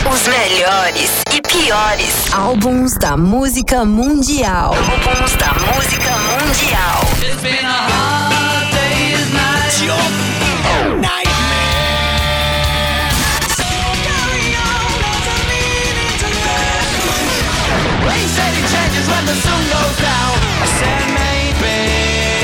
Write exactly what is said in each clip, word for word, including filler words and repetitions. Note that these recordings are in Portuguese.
Os melhores e piores álbuns da música mundial. Álbuns da música mundial. It's been a hard day's night. Your nightmare. So carry on, there's a meaning to life. They say it changes when the sun goes down. I said maybe.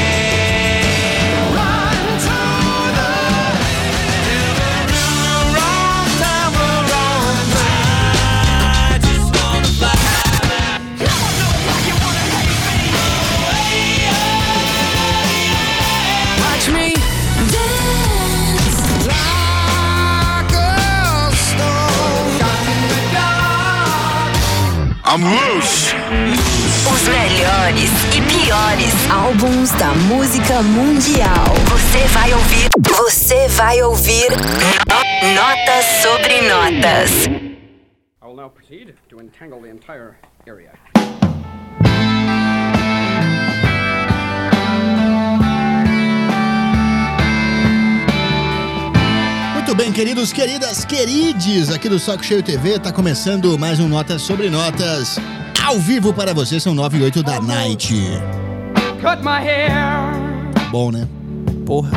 I'm loose. Os melhores e piores álbuns da música mundial. Você vai ouvir. Você vai ouvir Notas sobre Notas. I will now proceed to entangle the entire area. Muito bem, queridos, queridas, querides, aqui do Saco Cheio T V, tá começando mais um Notas sobre Notas, ao vivo para você, são nove e oito da night. Cut my hair. Bom, né? Porra.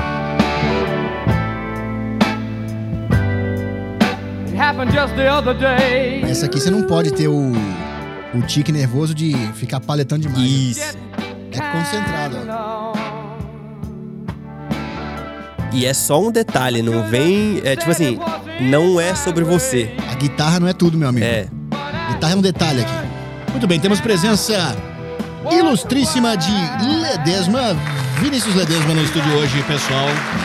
It happened just the other day. Essa aqui você não pode ter o, o tique nervoso de ficar paletando demais. Isso. É concentrado, ó. E é só um detalhe, não vem... É tipo assim, não é sobre você. A guitarra não é tudo, meu amigo. É. A guitarra é um detalhe aqui. Muito bem, temos presença ilustríssima de Ledesma, Vinícius Ledesma no estúdio hoje, pessoal.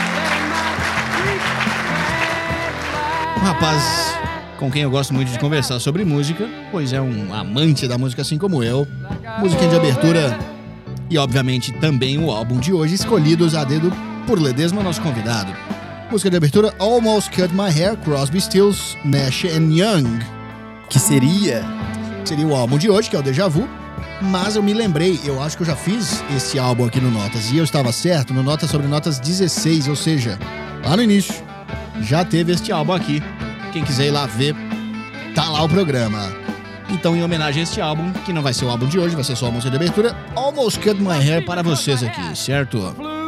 Um rapaz com quem eu gosto muito de conversar sobre música, pois é um amante da música assim como eu. Música de abertura e, obviamente, também o álbum de hoje, escolhidos a dedo por Ledesma, nosso convidado. Música de abertura Almost Cut My Hair, Crosby, Stills, Nash and Young. Que seria... Seria o álbum de hoje, que é o Deja Vu. Mas eu me lembrei, eu acho que eu já fiz esse álbum aqui no Notas. E eu estava certo, no Notas sobre Notas dezesseis, ou seja, lá no início, já teve este álbum aqui. Quem quiser ir lá ver, tá lá o programa. Então, em homenagem a este álbum, que não vai ser o álbum de hoje, vai ser só a música de abertura, Almost Cut My Hair para vocês aqui, certo?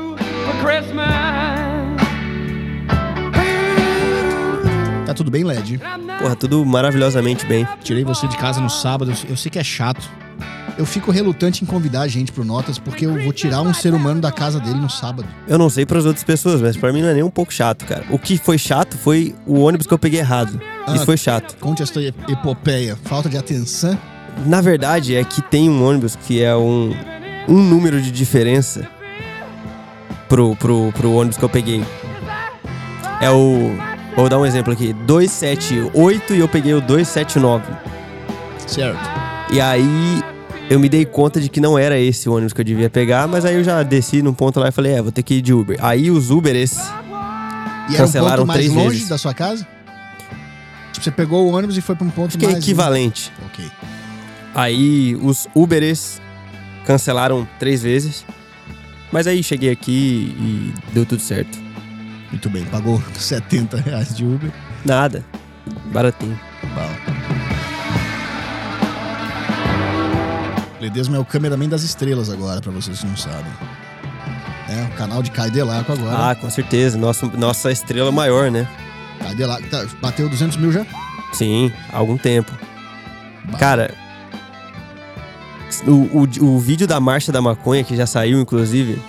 Tá tudo bem, Led? Porra, tudo maravilhosamente bem. Tirei você de casa no sábado, eu sei que é chato. Eu fico relutante em convidar a gente pro Notas, porque eu vou tirar um ser humano da casa dele no sábado. Eu não sei pras outras pessoas, mas pra mim não é nem um pouco chato, cara. O que foi chato foi o ônibus que eu peguei errado. Ah, Isso foi chato. Conte esta epopeia. Falta de atenção. Na verdade, é que tem um ônibus que é um, um número de diferença pro, pro, pro ônibus que eu peguei. É o... Vou dar um exemplo aqui. dois sete oito e eu peguei o dois sete nove. Certo. E aí eu me dei conta de que não era esse o ônibus que eu devia pegar, mas aí eu já desci num ponto lá e falei, é, vou ter que ir de Uber. Aí os Uberes e cancelaram era um ponto mais três longe vezes. da sua casa? Tipo, você pegou o ônibus e foi pra um ponto Acho que é mais... equivalente. Ok. Aí os Uberes cancelaram três vezes. Mas aí cheguei aqui e deu tudo certo. Muito bem, pagou setenta reais de Uber. Nada. Baratinho. Bom. Ledesma é o cameraman das estrelas agora, pra vocês que não sabem. É, o canal de Caio Delaco agora. Ah, com certeza. Nosso, nossa estrela maior, né? Caio Delaco, tá, bateu duzentos mil já? Sim, há algum tempo. Bah. Cara, o, o, o vídeo da Marcha da Maconha, que já saiu, inclusive...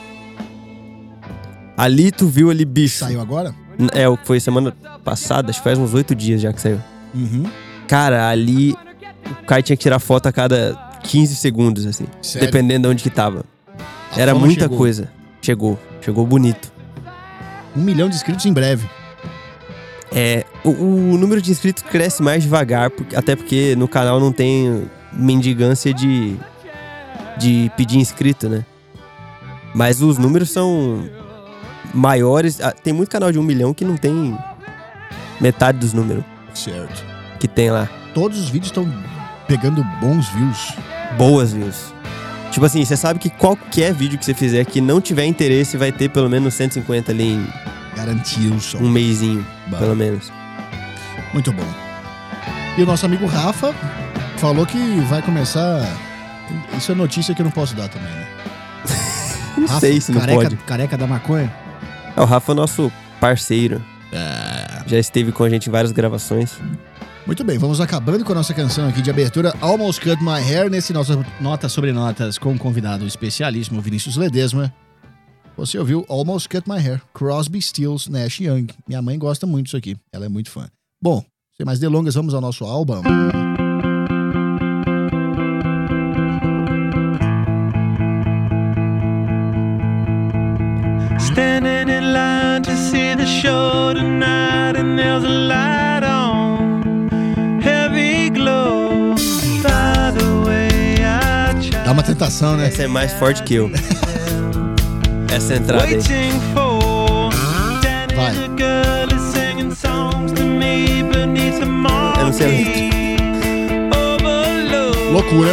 Ali tu viu ali, bicho. Saiu agora? É, foi semana passada, acho que faz uns oito dias já que saiu. Uhum. Cara, ali o Caio tinha que tirar foto a cada quinze segundos, assim. Sério? Dependendo de onde que tava. A Era fama muita chegou. coisa. Chegou. Chegou bonito. Um milhão de inscritos em breve. É, o, o número de inscritos cresce mais devagar, porque, até porque no canal não tem mendigância de, de pedir inscrito, né? Mas os números são maiores. Tem muito canal de um milhão que não tem metade dos números Certo. que tem lá. Todos os vídeos estão pegando bons views. Boas views. Tipo assim, você sabe que qualquer vídeo que você fizer que não tiver interesse vai ter pelo menos cento e cinquenta ali em Garantiu o som. um mesinho, Bom. pelo menos. Muito bom. E o nosso amigo Rafa falou que vai começar... Isso é notícia que eu não posso dar também, né? Não Rafa, sei se não careca, pode. Careca da maconha? É, o Rafa é nosso parceiro. É... Já esteve com a gente em várias gravações. Muito bem, vamos acabando com a nossa canção aqui de abertura, Almost Cut My Hair, nesse nosso Nota sobre Notas com um convidado especialíssimo, Vinícius Ledesma. Você ouviu Almost Cut My Hair, Crosby, Stills, Nash Young. Minha mãe gosta muito disso aqui, ela é muito fã. Bom, sem mais delongas, vamos ao nosso álbum. Standing in line to see the show tonight, and there's a light on, heavy glow. By the way, I tried. Dá uma tentação, né? Essa é mais forte que eu. Essa entrada aí. Waiting for Danny, Vai. the girl is singing songs to me beneath the Eu não sei a letra. marquee. Overload. Loucura.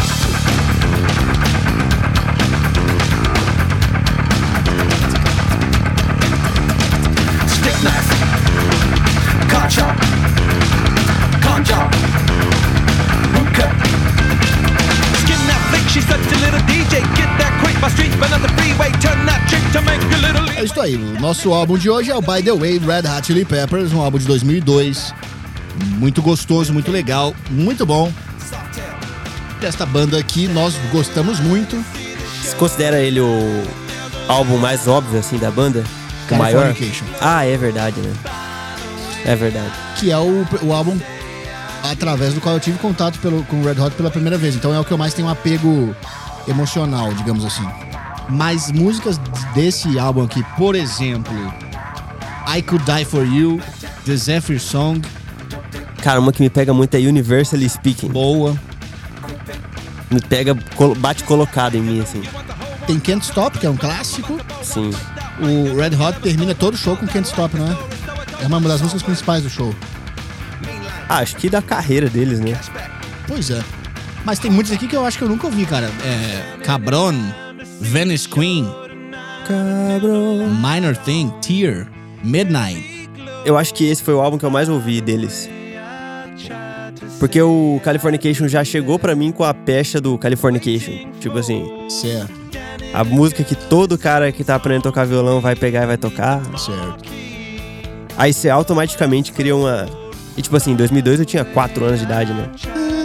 Stick knife, card sharp, con job, root cut. Skin that flick, she's such a little D J. Get that quick, my street, but on the freeway. Turn that chick to make a little. É isso aí, o nosso álbum de hoje é o By The Way, Red Hot Chili Peppers, um álbum de dois mil e dois. Muito gostoso, muito legal, muito bom. Desta banda aqui, nós gostamos muito. Você considera ele o álbum mais óbvio, assim, da banda? O maior? Californication. Ah, é verdade, né? É verdade. Que é o, o álbum através do qual eu tive contato pelo, com o Red Hot pela primeira vez. Então é o que eu mais tenho um apego emocional, digamos assim. Mas músicas desse álbum aqui, por exemplo, I Could Die For You, The Zephyr Song, Cara, uma que me pega muito é Universally Speaking. boa. Me pega, colo- bate colocado em mim, assim. Tem Can't Stop, que é um clássico. Sim. O Red Hot termina todo o show com Can't Stop, não é? É uma das músicas principais do show. Ah, acho que da carreira deles, né? Pois é. Mas tem muitos aqui que eu acho que eu nunca ouvi, cara. É Cabron, Venice Queen, Cabrão. Minor Thing, Tear, Midnight. Eu acho que esse foi o álbum que eu mais ouvi deles. Porque o Californication já chegou pra mim com a pecha do Californication. Tipo assim, Certo, a música que todo cara que tá aprendendo a tocar violão vai pegar e vai tocar. certo. Aí você automaticamente cria uma... E tipo assim, em dois mil e dois eu tinha quatro anos de idade, né?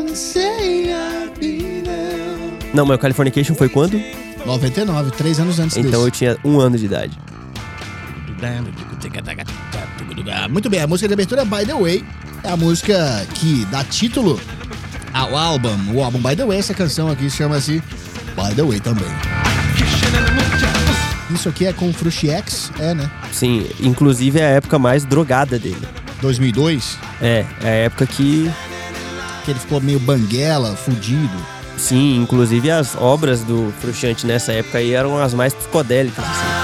Não, mas o Californication foi quando? noventa e nove, três anos antes Então eu desse. tinha um ano de idade. Muito bem, a música de abertura é By The Way. É a música que dá título ao álbum. O álbum By The Way, essa canção aqui chama-se By The Way também. Isso aqui é com Fruity X, é, né? Sim, inclusive é a época mais drogada dele. dois mil e dois, É, é a época que... que ele ficou meio banguela, fudido. Sim, inclusive as obras do Frusciante nessa época aí eram as mais psicodélicas, assim.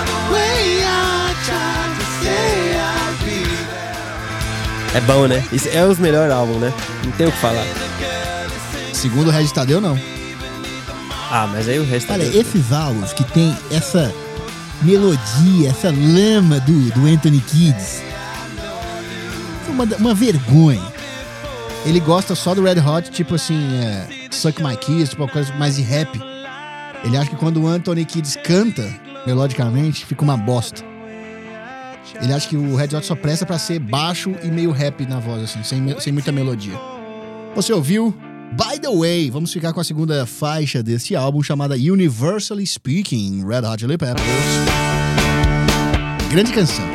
É bom, né? Isso é os melhores álbuns, né? Não tem o que falar. Segundo o Regis Tadeu, não. Ah, mas aí o resto... Olha, é esses álbuns que tem essa melodia, essa lama do, do Anthony Kiedis, é uma, uma vergonha. Ele gosta só do Red Hot, tipo assim, é, Suck My Kiss, tipo uma coisa mais de rap. Ele acha que quando o Anthony Kiedis canta melodicamente, fica uma bosta. Ele acha que o Red Hot só presta pra ser baixo e meio rap na voz, assim, sem, me- sem muita melodia. Você ouviu? By The Way, vamos ficar com a segunda faixa desse álbum, chamada Universally Speaking, Red Hot Chili Peppers. Grande canção.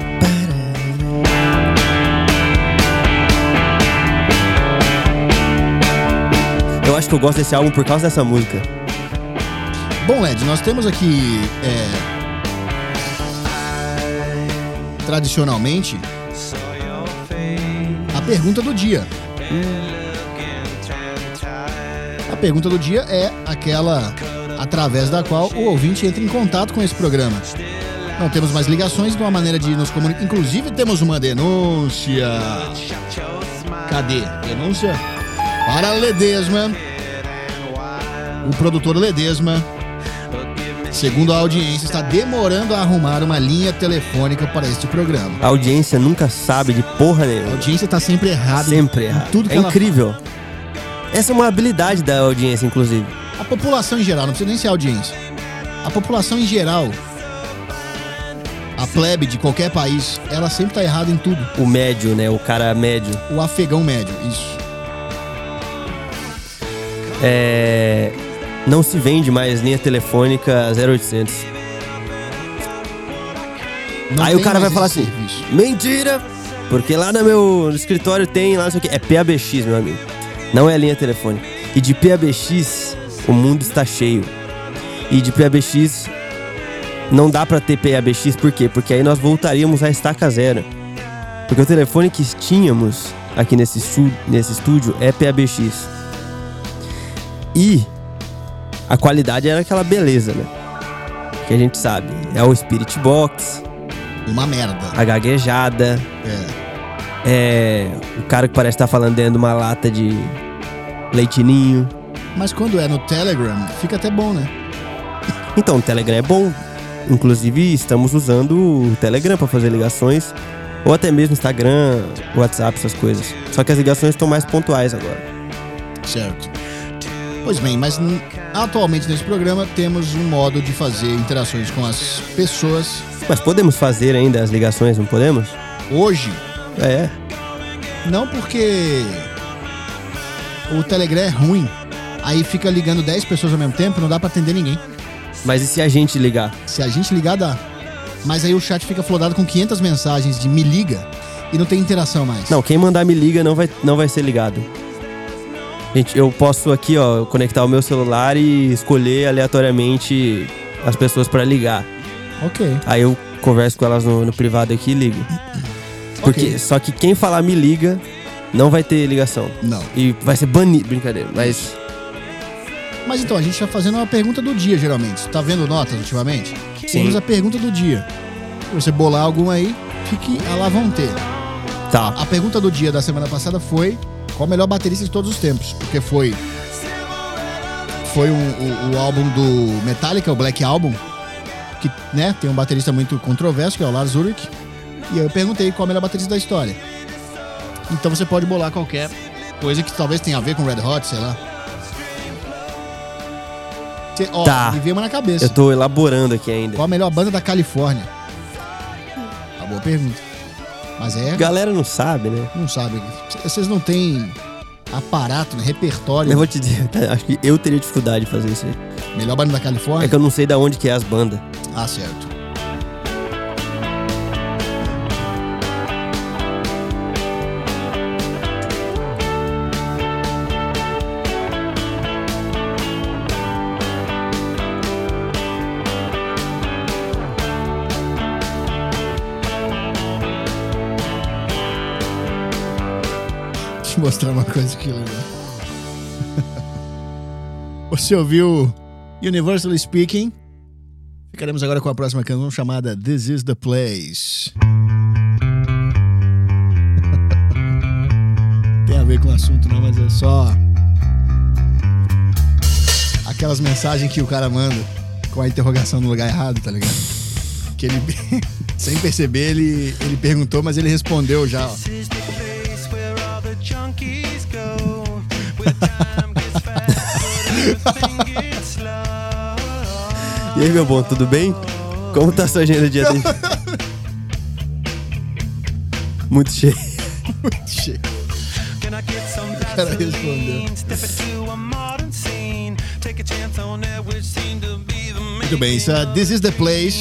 Eu acho que eu gosto desse álbum por causa dessa música. Bom, Led, nós temos aqui, é, tradicionalmente, a pergunta do dia. A pergunta do dia é aquela através da qual o ouvinte entra em contato com esse programa. Não temos mais ligações, de uma maneira de nos comunicar. Inclusive, temos uma denúncia. Cadê? Denúncia? Para Ledesma. O produtor Ledesma Segundo a audiência, está demorando a arrumar uma linha telefônica para este programa. A audiência nunca sabe de porra nenhuma. A audiência está sempre errada. Sempre em, errada. em tudo que é ela incrível. Essa é uma habilidade da audiência, inclusive. A população em geral, não precisa nem ser a audiência. A população em geral, a plebe de qualquer país, ela sempre tá errada em tudo. O médio, né? O cara médio. O afegão médio, isso. É... Não se vende mais linha telefônica zero oitocentos. Não Aí o tem cara vai mais falar esse assim, serviço. mentira! Porque lá no meu escritório tem lá, não sei o que. É P A B X, meu amigo. Não é linha telefônica. E de P A B X, o mundo está cheio. E de P A B X, não dá pra ter P A B X, por quê? Porque aí nós voltaríamos à estaca zero. Porque o telefone que tínhamos aqui nesse, estu- nesse estúdio é P A B X. E a qualidade era aquela beleza, né? Que a gente sabe. É o Spirit Box, Uma merda. a gaguejada, É. é o cara que parece estar falando dentro de uma lata de leitinho. Mas quando é no Telegram, fica até bom, né? Então, o Telegram é bom. Inclusive, estamos usando o Telegram para fazer ligações. Ou até mesmo Instagram, WhatsApp, essas coisas. Só que as ligações estão mais pontuais agora. Certo. Pois bem, mas n- atualmente nesse programa temos um modo de fazer interações com as pessoas. Mas podemos fazer ainda as ligações, não podemos? Hoje, É. não porque o Telegram é ruim. Aí fica ligando dez pessoas ao mesmo tempo, não dá pra atender ninguém. Mas e se a gente ligar? Se a gente ligar, dá. Mas aí o chat fica flodado com quinhentas mensagens de me liga e não tem interação mais. Não, quem mandar me liga não vai, não vai ser ligado. Gente, eu posso aqui, ó, conectar o meu celular e escolher aleatoriamente as pessoas pra ligar. Ok. Aí eu converso com elas no, no privado aqui e ligo. Porque, Ok. só que quem falar me liga, não vai ter ligação. Não. E vai ser banido, brincadeira. Mas Mas então, a gente tá fazendo uma pergunta do dia, geralmente. Tá vendo notas ultimamente? Sim. Temos a pergunta do dia. Se você bolar alguma aí, fique a lá vão ter. tá. A pergunta do dia da semana passada foi: qual o melhor baterista de todos os tempos? Porque foi foi o, o, o álbum do Metallica, o Black Album, que, né, tem um baterista muito controverso, que é o Lars Ulrich. E aí eu perguntei qual o melhor baterista da história. Então você pode bolar qualquer coisa que talvez tenha a ver com Red Hot, sei lá. Você, ó, Tá. me veio uma na cabeça. Eu tô elaborando aqui ainda. Qual a melhor banda da Califórnia? Uma boa pergunta. Mas é, A galera não sabe, né? não sabe. Vocês não têm aparato, né, repertório. Eu vou te dizer, acho que eu teria dificuldade de fazer isso aí. Melhor banda da Califórnia? É que eu não sei da onde que é as bandas. Ah, certo. Deixa eu mostrar uma coisa aqui legal. Você ouviu Universally Speaking? Ficaremos agora com a próxima canção chamada This Is The Place. Tem a ver com o assunto não, mas é só aquelas mensagens que o cara manda com a interrogação no lugar errado, tá ligado? Que ele, sem perceber, ele, ele perguntou, mas ele respondeu já, ó. E aí, meu bom, tudo bem? Como tá a sua agenda dia trinta? Muito cheio. Cheio. O cara respondeu. Muito bem, isso é This Is The Place.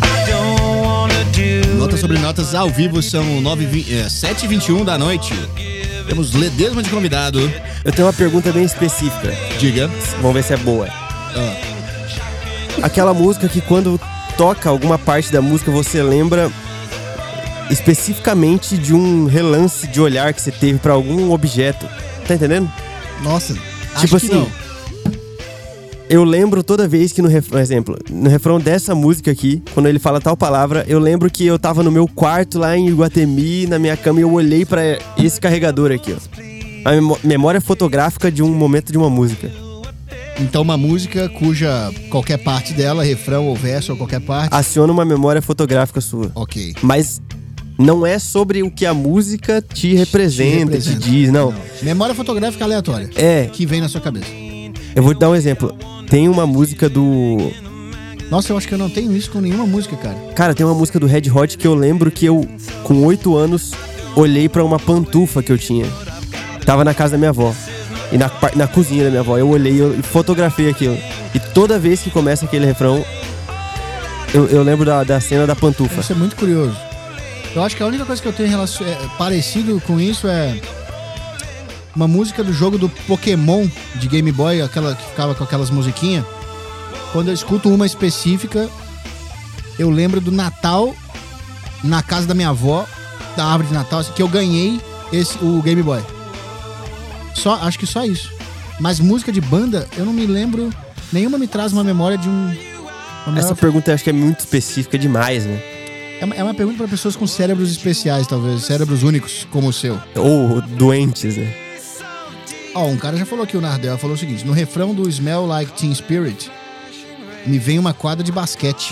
Notas sobre notas ao vivo são nove e vinte, é, sete e vinte e um da noite. Temos Ledesma de convidado. Eu tenho uma pergunta bem específica. Diga. Vamos ver se é boa. Ah, Aquela música que quando toca alguma parte da música você lembra especificamente de um relance de olhar que você teve pra algum objeto. Tá entendendo? nossa, acho Tipo que assim, não. eu lembro toda vez que no refrão, por exemplo, no refrão dessa música aqui, quando ele fala tal palavra, eu lembro que eu tava no meu quarto lá em Iguatemi, na minha cama, e eu olhei pra esse carregador aqui, ó. A memó- memória fotográfica de um momento de uma música. Então uma música cuja qualquer parte dela, refrão ou verso ou qualquer parte... Aciona uma memória fotográfica sua. Ok. Mas não é sobre o que a música te representa, te, representa. diz, não. Não. Memória fotográfica aleatória. É. Que vem na sua cabeça. Eu vou te dar um exemplo. Tem uma música do... Nossa, eu acho que eu não tenho isso com nenhuma música, cara. Cara, tem uma música do Red Hot que eu lembro que eu, com oito anos, olhei pra uma pantufa que eu tinha. Tava na casa da minha avó. E na, na cozinha da minha avó. Eu olhei eu, e fotografei aquilo. E toda vez que começa aquele refrão, eu, eu lembro da, da cena da pantufa. Isso é muito curioso. Eu acho que a única coisa que eu tenho relacion... é, parecido com isso é uma música do jogo do Pokémon de Game Boy, aquela que ficava com aquelas musiquinhas. Quando eu escuto uma específica, eu lembro do Natal na casa da minha avó, da árvore de Natal, assim, que eu ganhei esse, o Game Boy. Só, acho que só isso. Mas música de banda, eu não me lembro. Nenhuma me traz uma memória de um... Uma Essa memória... pergunta eu acho que é muito específica demais, né? É uma, é uma pergunta para pessoas com cérebros especiais, talvez. Cérebros únicos, como o seu. Ou doentes, né? Ó, um cara já falou aqui, o Nardel, falou o seguinte. No refrão do Smell Like Teen Spirit, me vem uma quadra de basquete.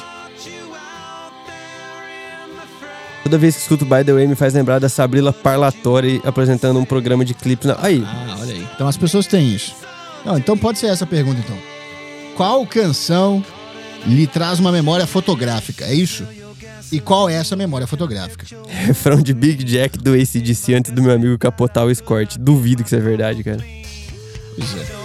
Toda vez que escuto By The Way me faz lembrar da Sabrina Parlatore apresentando um programa de clipes. Na... Aí. Ah, olha aí. Então as pessoas têm isso. Não, então pode ser essa a pergunta, então. Qual canção lhe traz uma memória fotográfica? É isso? E qual é essa memória fotográfica? Refrão de Big Jack do A C D C antes do meu amigo capotar o Escort. Duvido que isso é verdade, cara. Pois é.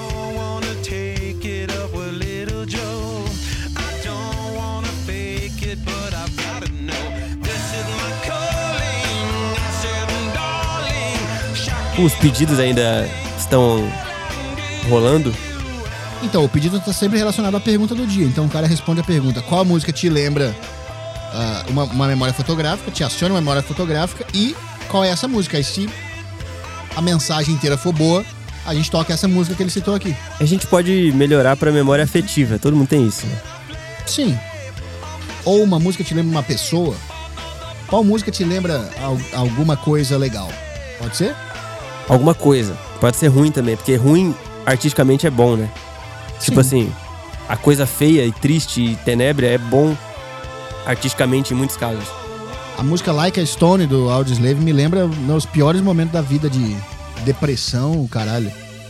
Os pedidos ainda estão rolando? Então, o pedido está sempre relacionado à pergunta do dia. Então o cara responde a pergunta: qual música te lembra uh, uma, uma memória fotográfica, te aciona uma memória fotográfica, e qual é essa música? Aí se a mensagem inteira for boa, a gente toca essa música que ele citou aqui. A gente pode melhorar pra memória afetiva, todo mundo tem isso, né? Sim. Ou uma música te lembra uma pessoa. Qual música te lembra al- alguma coisa legal? Pode ser? Alguma coisa. Pode ser ruim também, porque ruim artisticamente é bom, né? Tipo assim, a coisa feia e triste e tenebra é bom artisticamente em muitos casos. A música Like a Stone do Audioslave me lembra meus piores momentos da vida de depressão, caralho.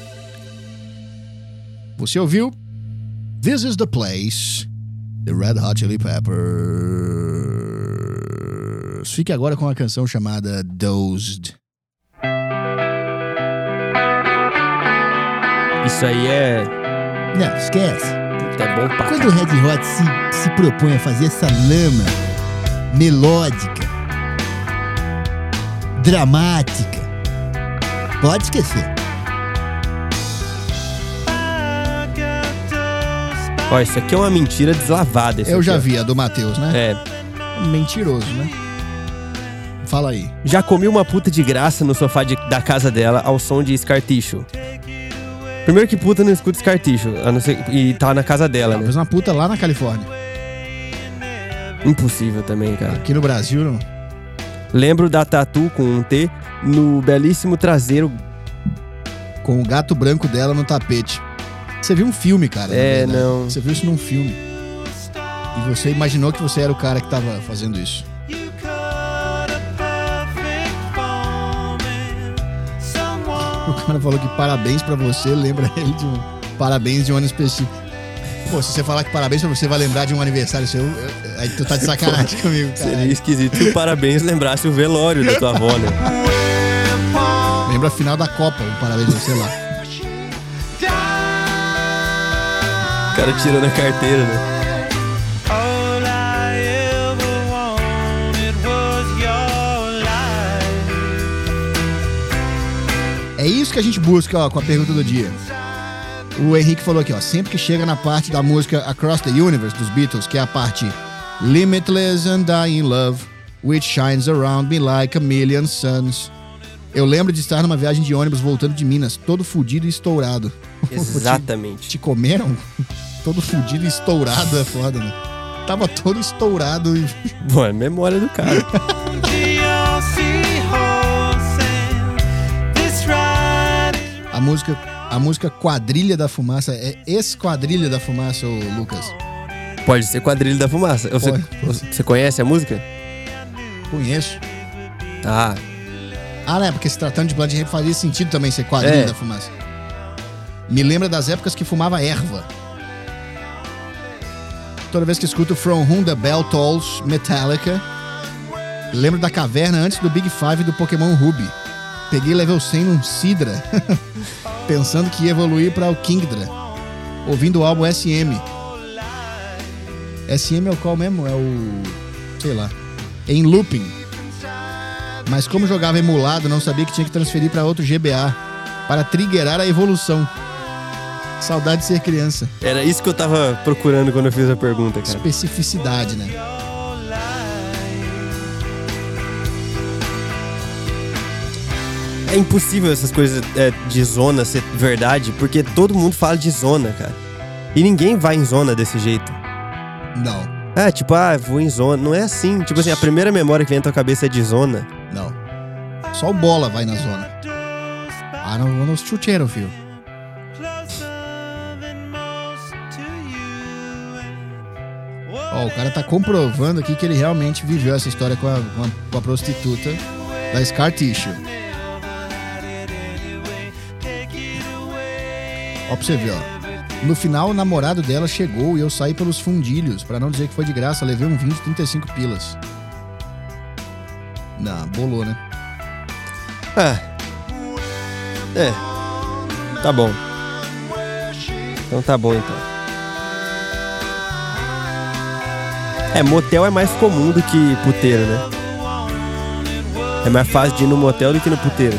Você ouviu? This is the Place, The Red Hot Chili Peppers. Fique agora com a canção chamada Dozed. Isso aí é... Não, esquece. É bom pra Quando o Red Hot se, se propõe a fazer essa lama melódica, dramática, pode esquecer. Ó, isso aqui é uma mentira deslavada. Isso Eu aqui, já ó. vi a do Matheus, né? É. Mentiroso, né? Fala aí. Já comi uma puta de graça no sofá de- da casa dela ao som de Scar Tissue. Primeiro que puta não escuta Scar Tissue, a não ser, e tá na casa dela, né? Talvez uma puta lá na Califórnia. Impossível também, cara. Aqui no Brasil, não. Lembro da tatu com um T no belíssimo traseiro. Com o gato branco dela no tapete. Você viu um filme, cara. É, na verdade. não. Você viu isso num filme. E você imaginou que você era o cara que tava fazendo isso. O cara falou que parabéns pra você, lembra ele de um parabéns de um ano específico. Pô, se você falar que parabéns pra você vai lembrar de um aniversário seu, eu- aí tu tá de sacanagem comigo, cara. Seria esquisito se o parabéns lembrasse o velório da tua avó, né? Lembra a final da Copa, um parabéns pra você lá. O cara tirando a carteira, né? All I ever wanted was your life. É isso que a gente busca, ó, com a pergunta do dia. O Henrique falou aqui, ó, sempre que chega na parte da música Across the Universe dos Beatles, que é a parte Limitless and Dying Love, which shines around me like a million suns. Eu lembro de estar numa viagem de ônibus voltando de Minas, todo fudido e estourado. Exatamente. Te comeram? Todo fudido e estourado é foda, né? Tava todo estourado e... Bom, é memória do cara. A música a música Quadrilha da Fumaça é Esquadrilha da Fumaça, ô Lucas? Pode ser Quadrilha da Fumaça. Você, você conhece a música? Conheço. Ah. Ah, né? Porque se tratando de Blood Rain fazia sentido também ser Quadrilha É. da Fumaça. Me lembra das épocas que fumava erva. Toda vez que escuto From Whom the Bell Tolls, Metallica, lembro da caverna antes do Big Five do Pokémon Ruby. Peguei level cem num Sidra, pensando que ia evoluir para o Kingdra, ouvindo o álbum S M. S M é o qual mesmo? É o... sei lá. Em looping. Mas como jogava emulado, não sabia que tinha que transferir para outro G B A para triggerar a evolução. Saudade de ser criança. Era isso que eu tava procurando quando eu fiz a pergunta, cara. Especificidade, né? É impossível essas coisas é, de zona ser verdade, porque todo mundo fala de zona, cara. E ninguém vai em zona desse jeito. Não, Ah, tipo, ah, vou em zona. Não é assim. Tipo assim, a primeira memória que vem na tua cabeça é de zona. não. Só o Bola vai na zona. Ah, não vou nos chuteiros, filho. Ó, o cara tá comprovando aqui que ele realmente viveu essa história com a, com a, com a prostituta da Scar Tissue. Ó pra você ver, ó. No final, o namorado dela chegou e eu saí pelos fundilhos. Pra não dizer que foi de graça, levei um vinte, trinta e cinco pilas. Não, bolou, né? Ah. É. Tá bom. Então tá bom, então. É, motel é mais comum do que puteiro, né? É mais fácil de ir no motel do que no puteiro.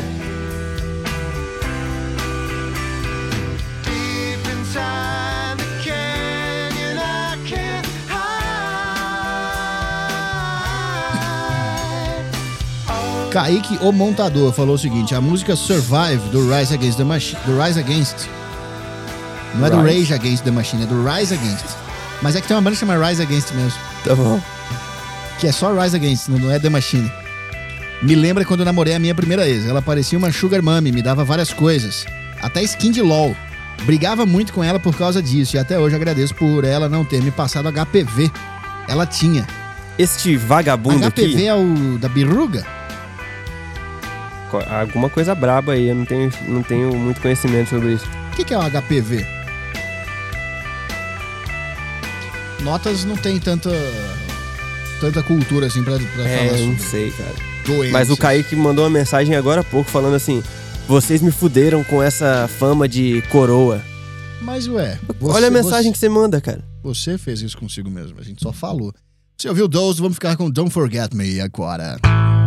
Kaique, o montador, falou o seguinte: a música Survive do Rise Against the Machine, do Rise Against, não é do Rise. Rage Against the Machine, é do Rise Against. Mas é que tem uma banda que chama Rise Against mesmo, Tá bom. que é só Rise Against, não é The Machine. Me lembra quando eu namorei a minha primeira ex. Ela parecia uma sugar mommy, me dava várias coisas, até skin de LOL. Brigava muito com ela por causa disso e até hoje agradeço por ela não ter me passado H P V. Ela tinha. Este vagabundo H P V aqui, é o da birruga? alguma coisa braba aí, eu não tenho, não tenho muito conhecimento sobre isso. O que, que é o H P V? Notas não tem tanta tanta cultura assim pra, pra É, falar eu não sobre sei, cara. doenças. Mas o Kaique mandou uma mensagem agora há pouco falando assim: vocês me fuderam com essa fama de coroa. Mas ué, Olha a você- mensagem que você manda, cara. Você fez isso consigo mesmo, a gente só falou. Você ouviu Doze, vamos ficar com Don't Forget Me agora.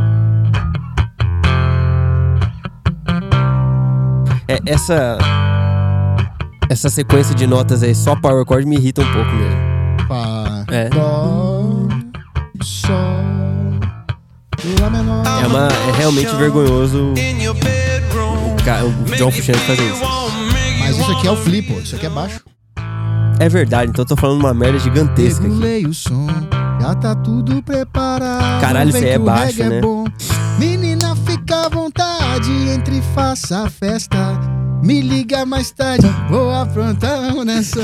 É, essa. Essa sequência de notas aí, só power chord, me irrita um pouco mesmo. Fá, É. dó, sol, lá menor. É, uma, é realmente vergonhoso o, ca- o John Frusciante fazer isso. Mas isso aqui é o flip, pô. Isso aqui é baixo. É verdade, então eu tô falando uma merda gigantesca aqui. Regulei o som, já tá tudo preparado. Caralho, Vem isso aí que é o baixo, reggae né? É bom. Menina, fica à vontade, entre e faça a festa. Me liga mais tarde, vou aprontar nessa.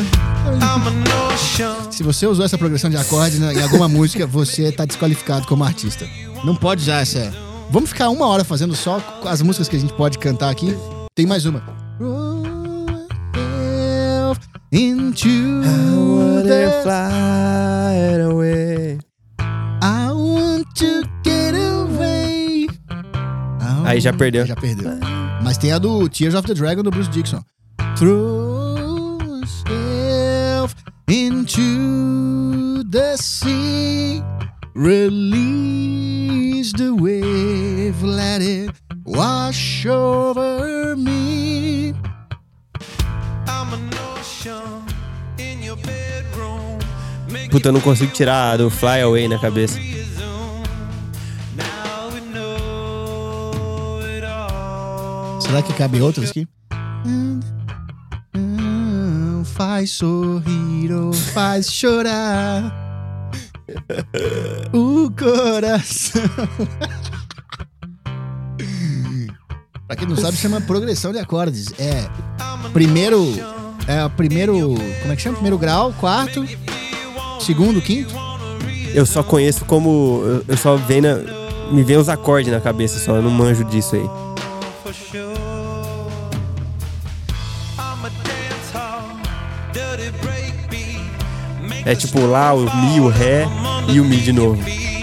Se você usou essa progressão de acorde em alguma música, você tá desqualificado como artista. Não pode usar essa. Vamos ficar uma hora fazendo só as músicas que a gente pode cantar aqui. Tem mais uma. Into the fly away. I want to get away. Aí já perdeu. Já perdeu. Mas tem a do Tears of the Dragon do Bruce Dickinson. Throw yourself into the sea. Release the wave. Let it wash over me. Puta, eu não consigo tirar a do Fly Away na cabeça. Será que cabe outras aqui? Faz sorrir ou faz chorar o coração. Pra quem não sabe, chama progressão de acordes. É Primeiro. É, primeiro. Como é que chama? Primeiro grau, quarto, segundo, quinto? Eu só conheço como. Eu, eu só venho na, me vem os acordes na cabeça só, eu não manjo disso aí. É tipo lá, o Mi, o Ré e o Mi de novo.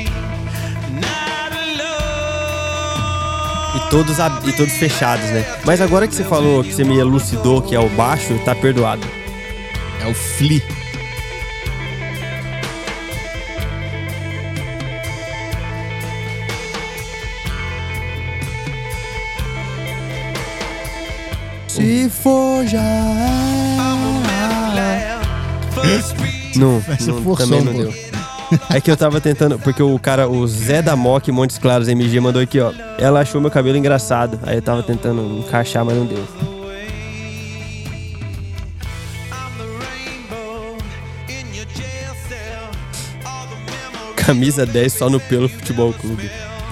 E todos, e todos fechados, né? Mas agora que você falou, que você me elucidou que é o baixo, tá perdoado. É o Flea. Se for já. Não, não também não deu. É que eu tava tentando, porque o cara, o Zé da Mock Montes Claros M G mandou aqui, ó. Ela achou meu cabelo engraçado. Aí eu tava tentando encaixar, mas não deu. Camisa dez só no Pelo Futebol Clube.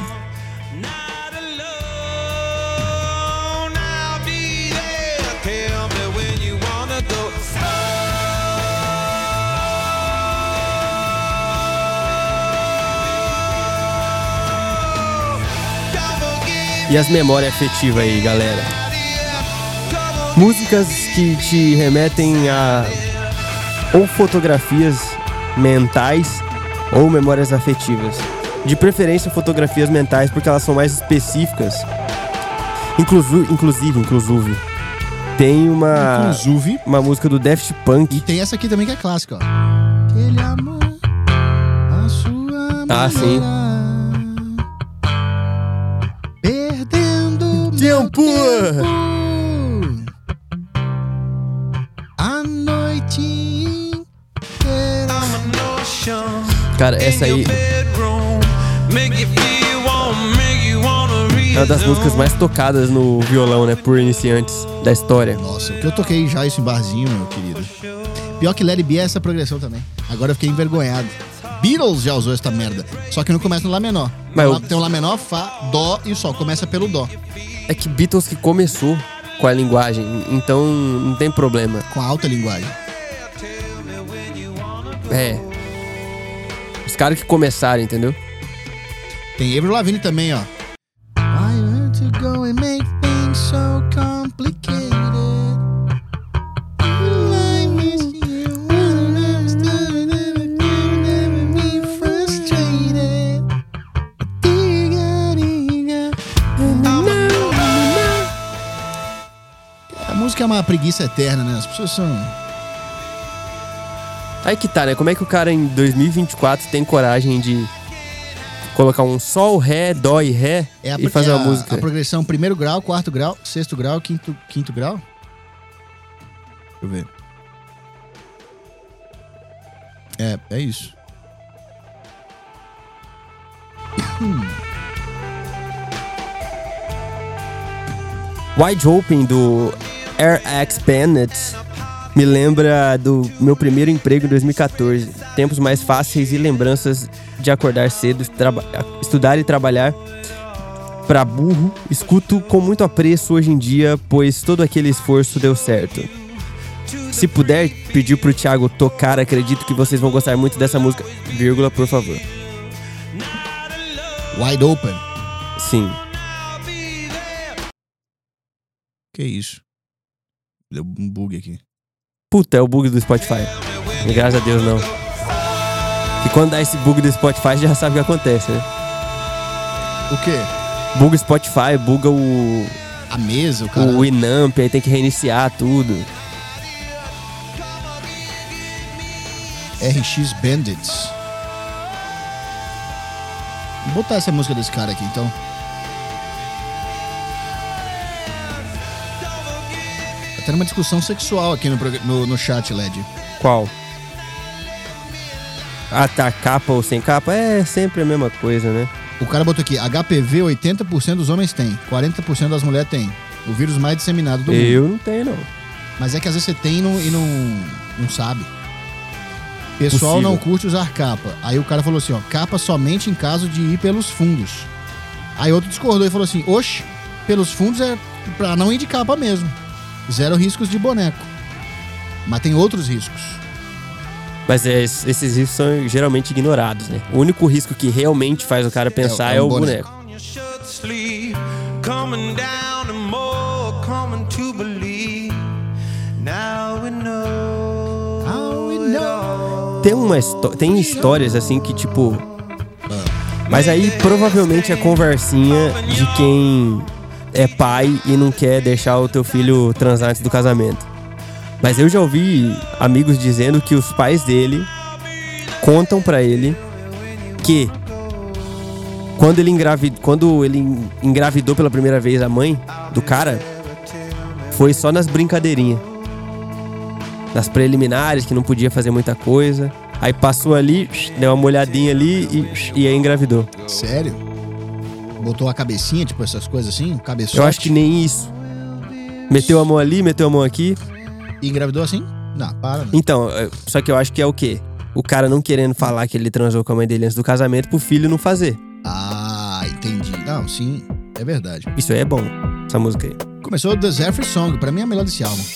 E as memórias afetivas aí, galera? Músicas que te remetem a ou fotografias mentais ou memórias afetivas. De preferência, fotografias mentais, porque elas são mais específicas. Inclusive, inclusive, inclusive tem uma, inclusive. uma música do Daft Punk. E tem essa aqui também que é clássica, ó. Aquele amor, a sua Ah, sim. Tempo! A noite inteira. Cara, essa aí é uma das músicas mais tocadas no violão, né? Por iniciantes da história. Nossa, o que eu toquei já isso em barzinho, meu querido. Pior que Let It Be é essa progressão também. Agora eu fiquei envergonhado. Beatles já usou essa merda. Só que não começa no Lá menor. Mas eu... Tem um Lá menor, Fá, Dó e Sol. Começa pelo Dó. É que Beatles que começou com a linguagem, então não tem problema. Com a alta linguagem. É. Os caras que começaram, entendeu? Tem Avril Lavigne também, ó. I want to go and make things so complicated. Que é uma preguiça eterna, né? As pessoas são... Aí que tá, né? Como é que o cara em dois mil e vinte e quatro tem coragem de colocar um Sol, Ré, Dó e Ré é a, e fazer é uma a, música? A progressão primeiro grau, quarto grau, sexto grau, quinto, quinto grau? Deixa eu ver. É, é isso. Hum. Wide Open do Air X Bennett me lembra do meu primeiro emprego em dois mil e catorze. Tempos mais fáceis e lembranças de acordar cedo, traba- estudar e trabalhar pra burro. Escuto com muito apreço hoje em dia, pois todo aquele esforço deu certo. Se puder pedir pro Thiago tocar, acredito que vocês vão gostar muito dessa música. Vírgula, por favor. Wide Open. Sim. Que isso? Deu um bug aqui. Puta, é o bug do Spotify. E graças a Deus, não. Que quando dá esse bug do Spotify, já sabe o que acontece, né? O quê? Buga o Spotify, buga o... A mesa, o cara... O Winamp, aí tem que reiniciar tudo. R X Bandits. Vou botar essa música desse cara aqui, então. Tá tendo uma discussão sexual aqui no, no, no chat, L E D. Qual? Ah, tá, capa ou sem capa? É sempre a mesma coisa, né? O cara botou aqui, H P V oitenta por cento dos homens têm, quarenta por cento das mulheres têm. O vírus mais disseminado do mundo. Eu não tenho, não. Mas é que às vezes você tem e não, e não, não sabe. Pessoal Possível. não curte usar capa. Aí o cara falou assim, ó, capa somente em caso de ir pelos fundos. Aí outro discordou e falou assim, oxe, pelos fundos é pra não ir de capa mesmo. zero riscos de boneco. Mas tem outros riscos. Mas é, esses riscos são geralmente ignorados, né? O único risco que realmente faz o cara pensar é, é, é o boneco. boneco. Tem, uma, tem histórias assim que tipo... Mas aí provavelmente é conversinha de quem é pai e não quer deixar o teu filho transar antes do casamento. Mas eu já ouvi amigos dizendo que os pais dele contam pra ele que quando ele, engravid... quando ele engravidou pela primeira vez a mãe do cara, foi só nas brincadeirinhas. Nas preliminares, que não podia fazer muita coisa. Aí passou ali, deu uma molhadinha ali e, e aí engravidou. Sério? Botou a cabecinha, tipo essas coisas assim? Um cabeçote? Eu acho que nem isso. Meteu a mão ali, meteu a mão aqui. E engravidou assim? Não, para. Não. Então, só que eu acho que é o quê? O cara não querendo falar que ele transou com a mãe dele antes do casamento pro filho não fazer. Ah, entendi. Não, sim, é verdade. Isso aí é bom, essa música aí. Começou The Zephyr Song, pra mim é a melhor desse álbum.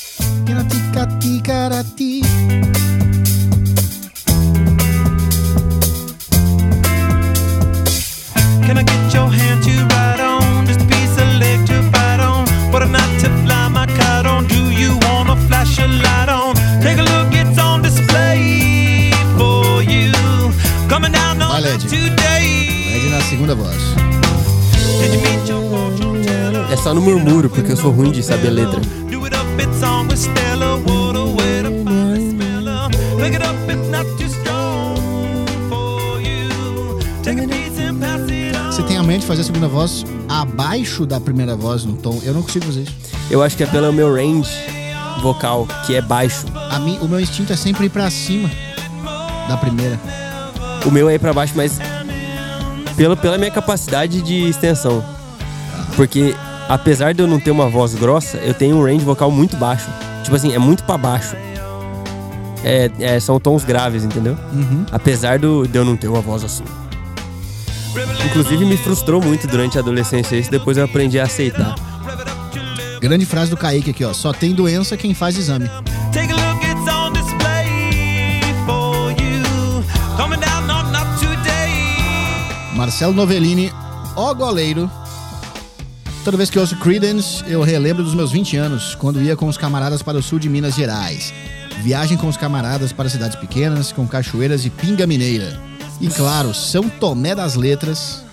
Can I get your hand to ride on? Just a piece of leg to bite on. What a night to fly my kite on. Do you wanna flash a light on? Take a look, it's on display for you. Coming down on us today. Led na segunda voz. Did you meet your fortune teller? É só no murmúrio, porque eu sou ruim de saber letra. Do it up, it's on with Stella. What a way to find a smeller. Pick it up, it's not too strong for you. Take a piece and pass it on. Você tem a mente de fazer a segunda voz abaixo da primeira voz no tom? Eu não consigo fazer isso. Eu acho que é pelo meu range vocal, que é baixo. A mim, o meu instinto é sempre ir pra cima da primeira. O meu é ir pra baixo, mas pela, pela minha capacidade de extensão. Porque apesar de eu não ter uma voz grossa, eu tenho um range vocal muito baixo. Tipo assim, é muito pra baixo. É, é, são tons graves, entendeu? Uhum. Apesar do, de eu não ter uma voz assim. Inclusive me frustrou muito durante a adolescência isso, depois eu aprendi a aceitar. Grande frase do Kaique aqui, ó. Só tem doença quem faz exame. Take a look, it's on display for you. Coming down on not today. Marcelo Novellini, ó goleiro. Toda vez que eu ouço Creedence, eu relembro dos meus vinte anos, quando ia com os camaradas para o sul de Minas Gerais. Viagem com os camaradas para cidades pequenas, com cachoeiras e pinga mineira. E claro, São Tomé das Letras.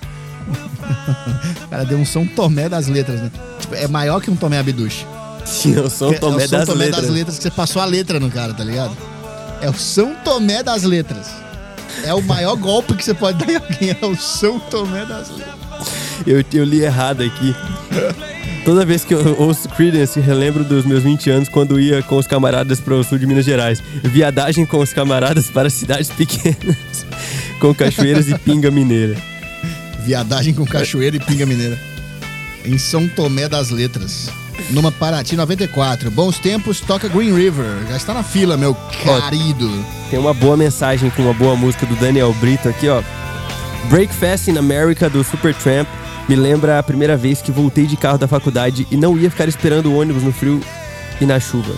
O cara deu um São Tomé das Letras, né? Tipo, é maior que um Tomé Abduche. Sim, é o São Tomé, é o São das, Tomé letras. das Letras que você passou a letra no cara, tá ligado? É o São Tomé das Letras. É o maior golpe que você pode dar em alguém, é o São Tomé das Letras. Eu, eu li errado aqui. Toda vez que eu ouço Creedence, relembro dos meus vinte anos quando ia com os camaradas para o sul de Minas Gerais. Viadagem com os camaradas para cidades pequenas, com cachoeiras e pinga mineira. Viadagem com cachoeira e pinga mineira. Em São Tomé das Letras. Numa Paraty noventa e quatro. Bons tempos, toca Green River. Já está na fila, meu querido. Tem uma boa mensagem com uma boa música do Daniel Brito aqui, ó. Breakfast in America, do Supertramp, me lembra a primeira vez que voltei de carro da faculdade e não ia ficar esperando o ônibus no frio e na chuva.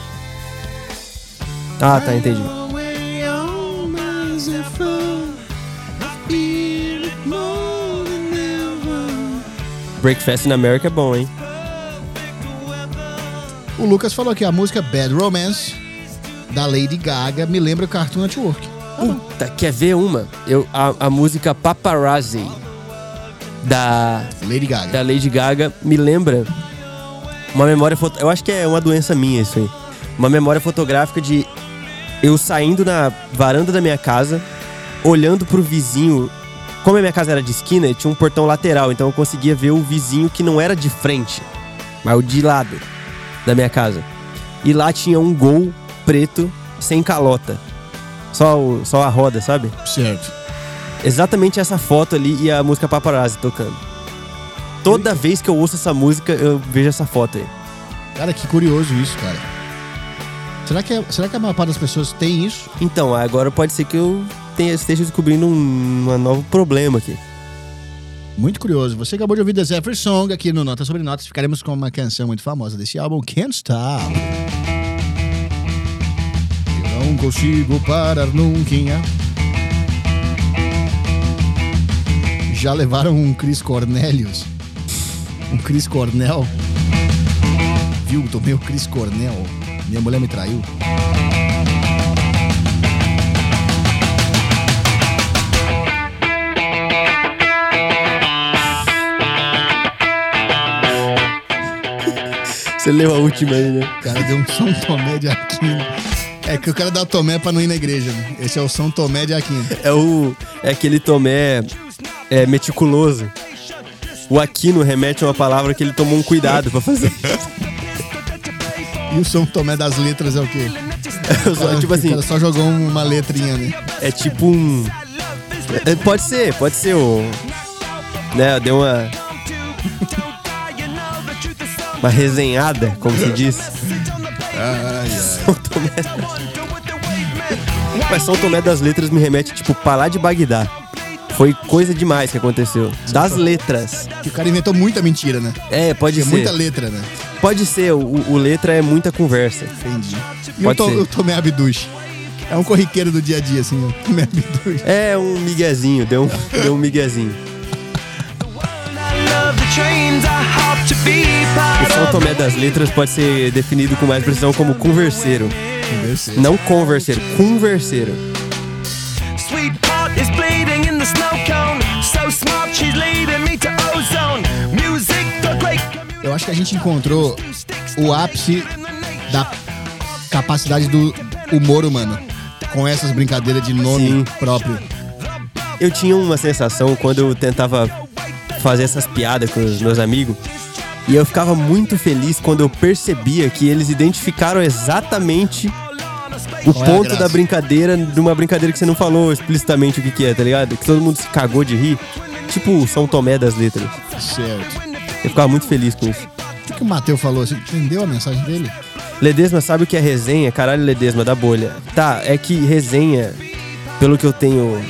Ah, tá, entendi. Breakfast in America é bom, hein? O Lucas falou que a música Bad Romance, da Lady Gaga, me lembra o Cartoon Network. Puta, quer ver uma? Eu, a, a música Paparazzi da Lady Gaga. da Lady Gaga me lembra uma memória foto... Eu acho que é uma doença minha isso aí. Uma memória fotográfica de eu saindo na varanda da minha casa, olhando pro vizinho. Como a minha casa era de esquina, tinha um portão lateral, então eu conseguia ver o vizinho que não era de frente, mas o de lado da minha casa. E lá tinha um Gol preto sem calota. Só, o, só a roda, sabe? Certo. Exatamente essa foto ali e a música Paparazzi tocando. Toda vez que eu ouço essa música, eu vejo essa foto aí. Cara, que curioso isso, cara. Será que, é, será que a maior parte das pessoas tem isso? Então, agora pode ser que eu tenha, esteja descobrindo um, um novo problema aqui. Muito curioso. Você acabou de ouvir The Zephyr Song aqui no Notas sobre Notas. Ficaremos com uma canção muito famosa desse álbum, Can't Stop. Eu não consigo parar nunca. Já levaram um Chris Cornelius? Um Chris Cornell? Viu? Tomei o Chris Cornell. Minha mulher me traiu. Você leu a última aí, né? O cara deu um São Tomé de Aquino. É que o cara dá Tomé pra não ir na igreja, né? Esse é o São Tomé de Aquino. É, o, é aquele Tomé é, meticuloso. O Aquino remete a uma palavra que ele tomou um cuidado pra fazer. E o São Tomé das letras é o quê? Eu só, Cara, tipo assim, o cara só jogou uma letrinha, né? é tipo um... é, pode ser, pode ser o... Né, deu uma... Uma resenhada, como se diz. Ai, ai. São Tomé... Mas São Tomé das letras me remete, tipo, pra lá de Bagdá. Foi coisa demais que aconteceu. Das letras. Que o cara inventou muita mentira, né? É, pode Tinha ser. muita letra, né? Pode ser, o, o letra é muita conversa. Entendi. E Pode o, to, ser. o Tomé Abduch? É um corriqueiro do dia a dia, assim, o Tomé Abduch. É um miguezinho, deu um, deu um miguezinho. O São Tomé das letras pode ser definido com mais precisão como converseiro. Converseiro. Não converseiro, converseiro. Eu acho que a gente encontrou o ápice da capacidade do humor humano com essas brincadeiras de nome Sim. próprio. Eu tinha uma sensação quando eu tentava fazer essas piadas com os meus amigos, e eu ficava muito feliz quando eu percebia que eles identificaram exatamente o Qual é a ponto graça? da brincadeira, de uma brincadeira que você não falou explicitamente o que que é, tá ligado? Que todo mundo se cagou de rir. Tipo o São Tomé das letras. Certo. Eu ficava muito feliz com isso. O que, que o Matheus falou? Você entendeu a mensagem dele? Ledesma sabe o que é resenha? Caralho, Ledesma, da bolha. Tá, é que resenha, pelo que eu tenho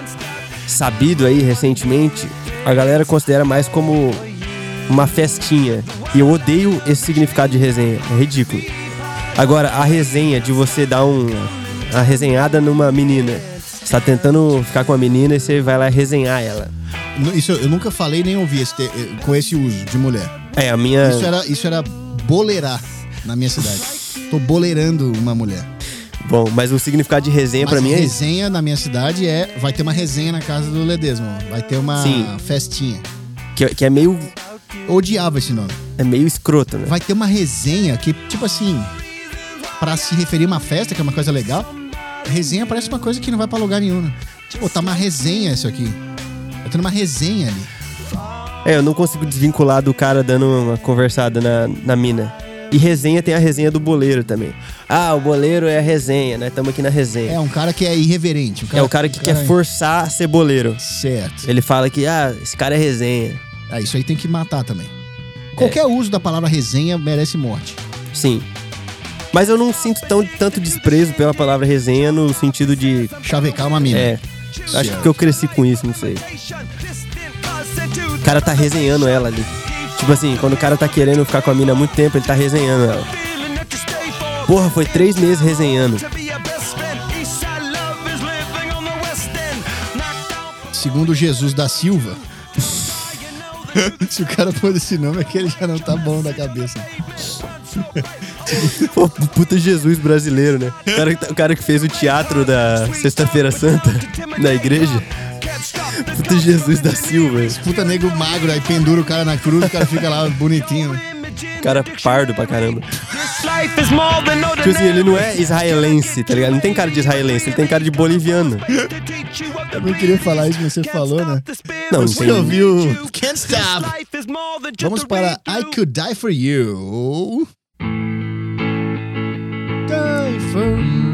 sabido aí recentemente, a galera considera mais como uma festinha. E eu odeio esse significado de resenha. É ridículo. Agora, a resenha de você dar um, uma resenhada numa menina. Você tá tentando ficar com a menina e você vai lá resenhar ela. N- Isso eu nunca falei nem ouvi esse te- com esse uso de mulher. É, a minha... Isso era, isso era boleirar na minha cidade. Tô boleirando uma mulher. Bom, mas o significado de resenha Mas pra mim é isso. resenha na minha cidade é... Vai ter uma resenha na casa do Ledesma. Vai ter uma Sim. festinha. Que, que é meio... Eu odiava esse nome. É meio escroto, né? Vai ter uma resenha que, tipo assim... Pra se referir a uma festa, que é uma coisa legal... Resenha parece uma coisa que não vai pra lugar nenhum, né? Pô, tá uma resenha isso aqui. Tá tendo uma resenha ali. É, eu não consigo desvincular do cara dando uma conversada na, na mina. E resenha tem a resenha do boleiro também. Ah, o boleiro é a resenha, né? Estamos aqui na resenha. É um cara que é irreverente. Um É o cara que quer forçar a ser boleiro. Certo. Ele fala que, ah, esse cara é resenha. Ah, isso aí tem que matar também. Qualquer uso da palavra resenha merece morte. Sim. Mas eu não sinto tão, tanto desprezo pela palavra resenha no sentido de... Chavecar uma mina. É, acho que eu cresci com isso, não sei. O cara tá resenhando ela ali. Tipo assim, quando o cara tá querendo ficar com a mina há muito tempo, ele tá resenhando ela. Porra, foi três meses resenhando. Segundo Jesus da Silva. Se o cara pôr esse nome é que ele já não tá bom da cabeça. Pô, puta Jesus brasileiro, né? O cara, o cara que fez o teatro da Sexta-feira Santa na igreja. Puta Jesus da Silva. Puta nego magro, aí pendura o cara na cruz, o cara fica lá bonitinho. Cara pardo pra caramba. Tipo assim, ele não é israelense, tá ligado? Não tem cara de israelense, ele tem cara de boliviano. Eu não queria falar isso, mas você falou, né? Não, não Você tem... ouviu Can't Stop. Vamos para I Could Die For You. Die For You.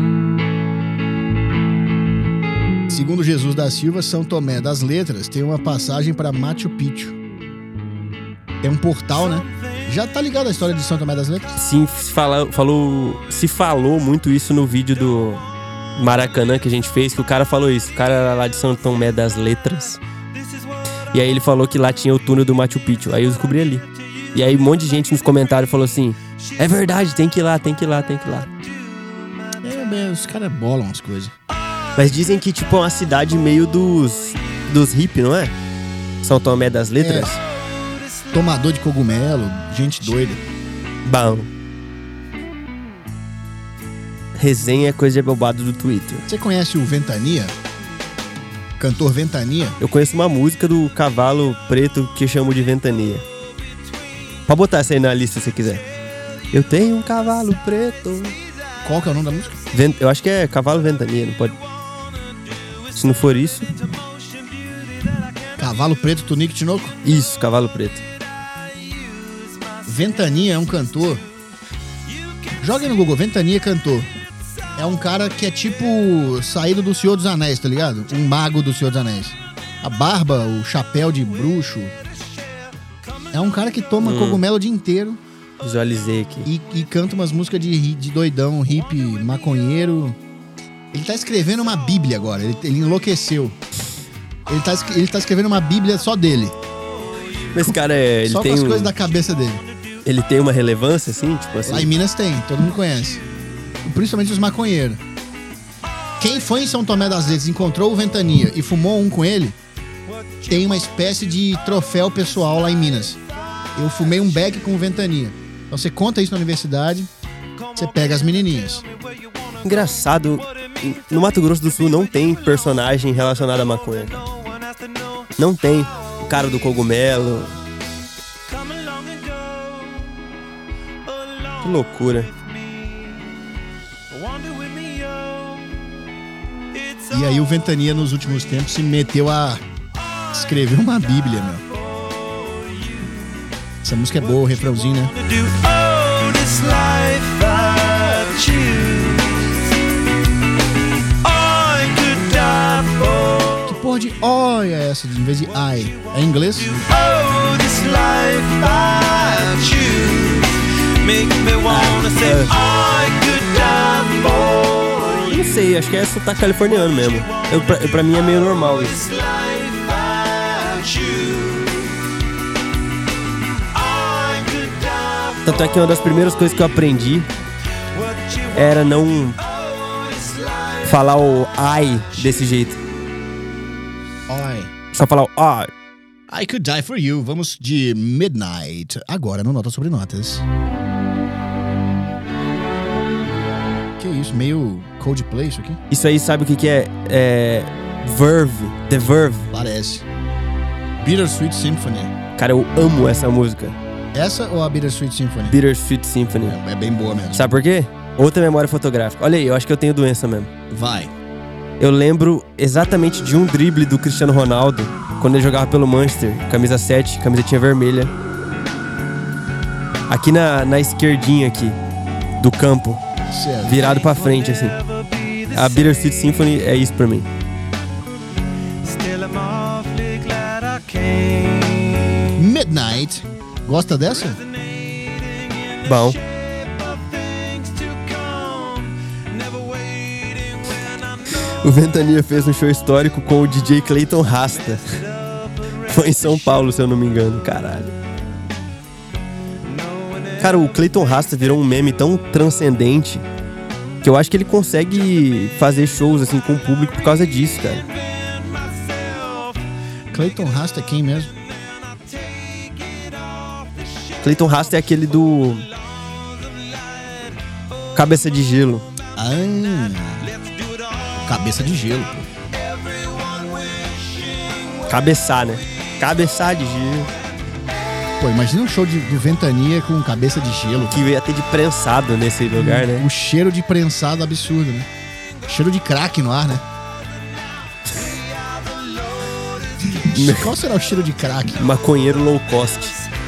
Segundo Jesus da Silva, São Tomé das Letras tem uma passagem para Machu Picchu. É um portal, né? Já tá ligado a história de São Tomé das Letras? Sim, se, fala, falou, se falou muito isso no vídeo do Maracanã que a gente fez, que o cara falou isso. O cara era lá de São Tomé das Letras. E aí ele falou que lá tinha o túnel do Machu Picchu. Aí eu descobri ali. E aí um monte de gente nos comentários falou assim: é verdade, tem que ir lá, tem que ir lá, tem que ir lá. É, bem, os caras bolam as coisas. Mas dizem que tipo é uma cidade meio dos, dos hippies, não é? São Tomé das Letras. É, tomador de cogumelo, gente doida. Bom. Resenha é coisa de bobado do Twitter. Você conhece o Ventania? Cantor Ventania? Eu conheço uma música do Cavalo Preto que eu chamo de Ventania. Pode botar essa aí na lista se você quiser. Eu tenho um cavalo preto. Qual que é o nome da música? Vent... Eu acho que é Cavalo Ventania, não pode. Se não for isso. Cavalo Preto, Tunico Tinoco? Isso, Cavalo Preto. Ventania é um cantor. Joga aí no Google, Ventania cantor. É um cara que é tipo saído do Senhor dos Anéis, tá ligado? Um mago do Senhor dos Anéis. A barba, o chapéu de bruxo. É um cara que toma hum. cogumelo o dia inteiro. Visualizei aqui. E, e canta umas músicas de, de doidão, hippie, maconheiro. Ele tá escrevendo uma bíblia agora, ele, ele enlouqueceu. Ele tá, ele tá escrevendo uma bíblia só dele. Esse cara é... Ele só tem com as um... coisas da cabeça dele. Ele tem uma relevância, assim? Tipo assim? Lá em Minas tem, todo mundo conhece. Principalmente os maconheiros. Quem foi em São Tomé das Letras, encontrou o Ventania e fumou um com ele, tem uma espécie de troféu pessoal lá em Minas. Eu fumei um beck com o Ventania. Então você conta isso na universidade, você pega as menininhas. Engraçado, no Mato Grosso do Sul não tem personagem relacionado à maconha. Não tem. O cara do cogumelo. Que loucura. E aí o Ventania nos últimos tempos se meteu a escrever uma bíblia, meu. Essa música é boa, o refrãozinho, né? Que porra de oi é essa, em vez de I? É em inglês? Não sei, acho que é sotaque californiano mesmo. Eu, pra, pra mim é meio normal isso. Tanto é que uma das primeiras coisas que eu aprendi era não falar o I desse jeito. Oi. Só falar o I. I Could Die For You. Vamos de Midnight. Agora no Notas Sobre Notas. Que isso, meio Coldplay isso aqui? Isso aí sabe o que que é? É... Verve. The Verve. Parece. Bittersweet Symphony. Cara, eu amo essa música. Essa ou a Bittersweet Symphony? Bittersweet Symphony. É, é bem boa mesmo. Sabe por quê? Outra memória fotográfica. Olha aí, eu acho que eu tenho doença mesmo. Vai. Eu lembro exatamente de um drible do Cristiano Ronaldo quando ele jogava pelo Manchester, camisa sete, camisetinha vermelha. Aqui na, na esquerdinha aqui do campo, Certo. virado pra frente assim. A Bittersweet Symphony é isso pra mim. Midnight. Gosta dessa? Bom. O Ventania fez um show histórico com o D J Clayton Rasta. Foi em São Paulo, se eu não me engano. Caralho. Cara, o Clayton Rasta virou um meme tão transcendente que eu acho que ele consegue fazer shows assim com o público por causa disso, cara. Clayton Rasta é quem mesmo? Clayton Rasta é aquele do Cabeça de Gelo. Ah, cabeça de gelo, pô. Cabeçar, né? Cabeçar de gelo. Pô, imagina um show de, do Ventania com cabeça de gelo. Que ia ter de prensado nesse lugar, né? O cheiro de prensado absurdo, né? Cheiro de crack no ar, né? Qual será o cheiro de crack? Maconheiro low cost.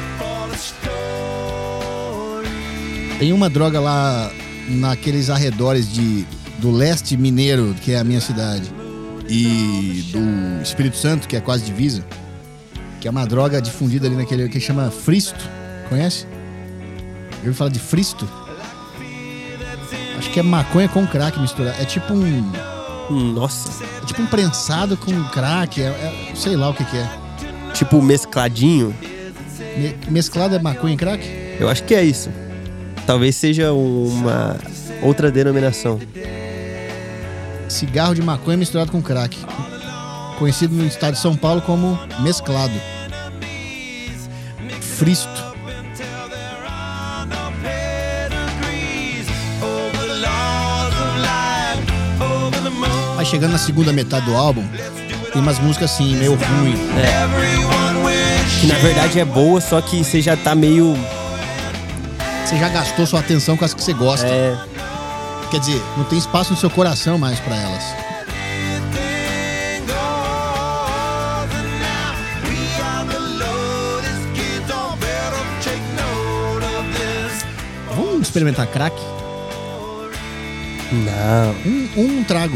Tem uma droga lá naqueles arredores de, do leste mineiro, que é a minha cidade, e do Espírito Santo, que é quase divisa, que é uma droga difundida ali naquele que chama Fristo. Conhece? Eu ouvi falar de Fristo. Acho que é maconha com crack misturado. É tipo um... Nossa. É tipo um prensado com crack. É, é, sei lá o que que é. tipo mescladinho. Me- mesclado é maconha e crack? Eu acho que é isso. Talvez seja uma outra denominação. Cigarro de maconha misturado com crack. Conhecido no estado de São Paulo como mesclado. Fristo. Aí chegando na segunda metade do álbum, tem umas músicas assim, meio ruim. Que na verdade é boa, só que você já tá meio... Você já gastou sua atenção com as que você gosta. É... Quer dizer, não tem espaço no seu coração mais pra elas. Vamos experimentar crack? Não, Um, um trago.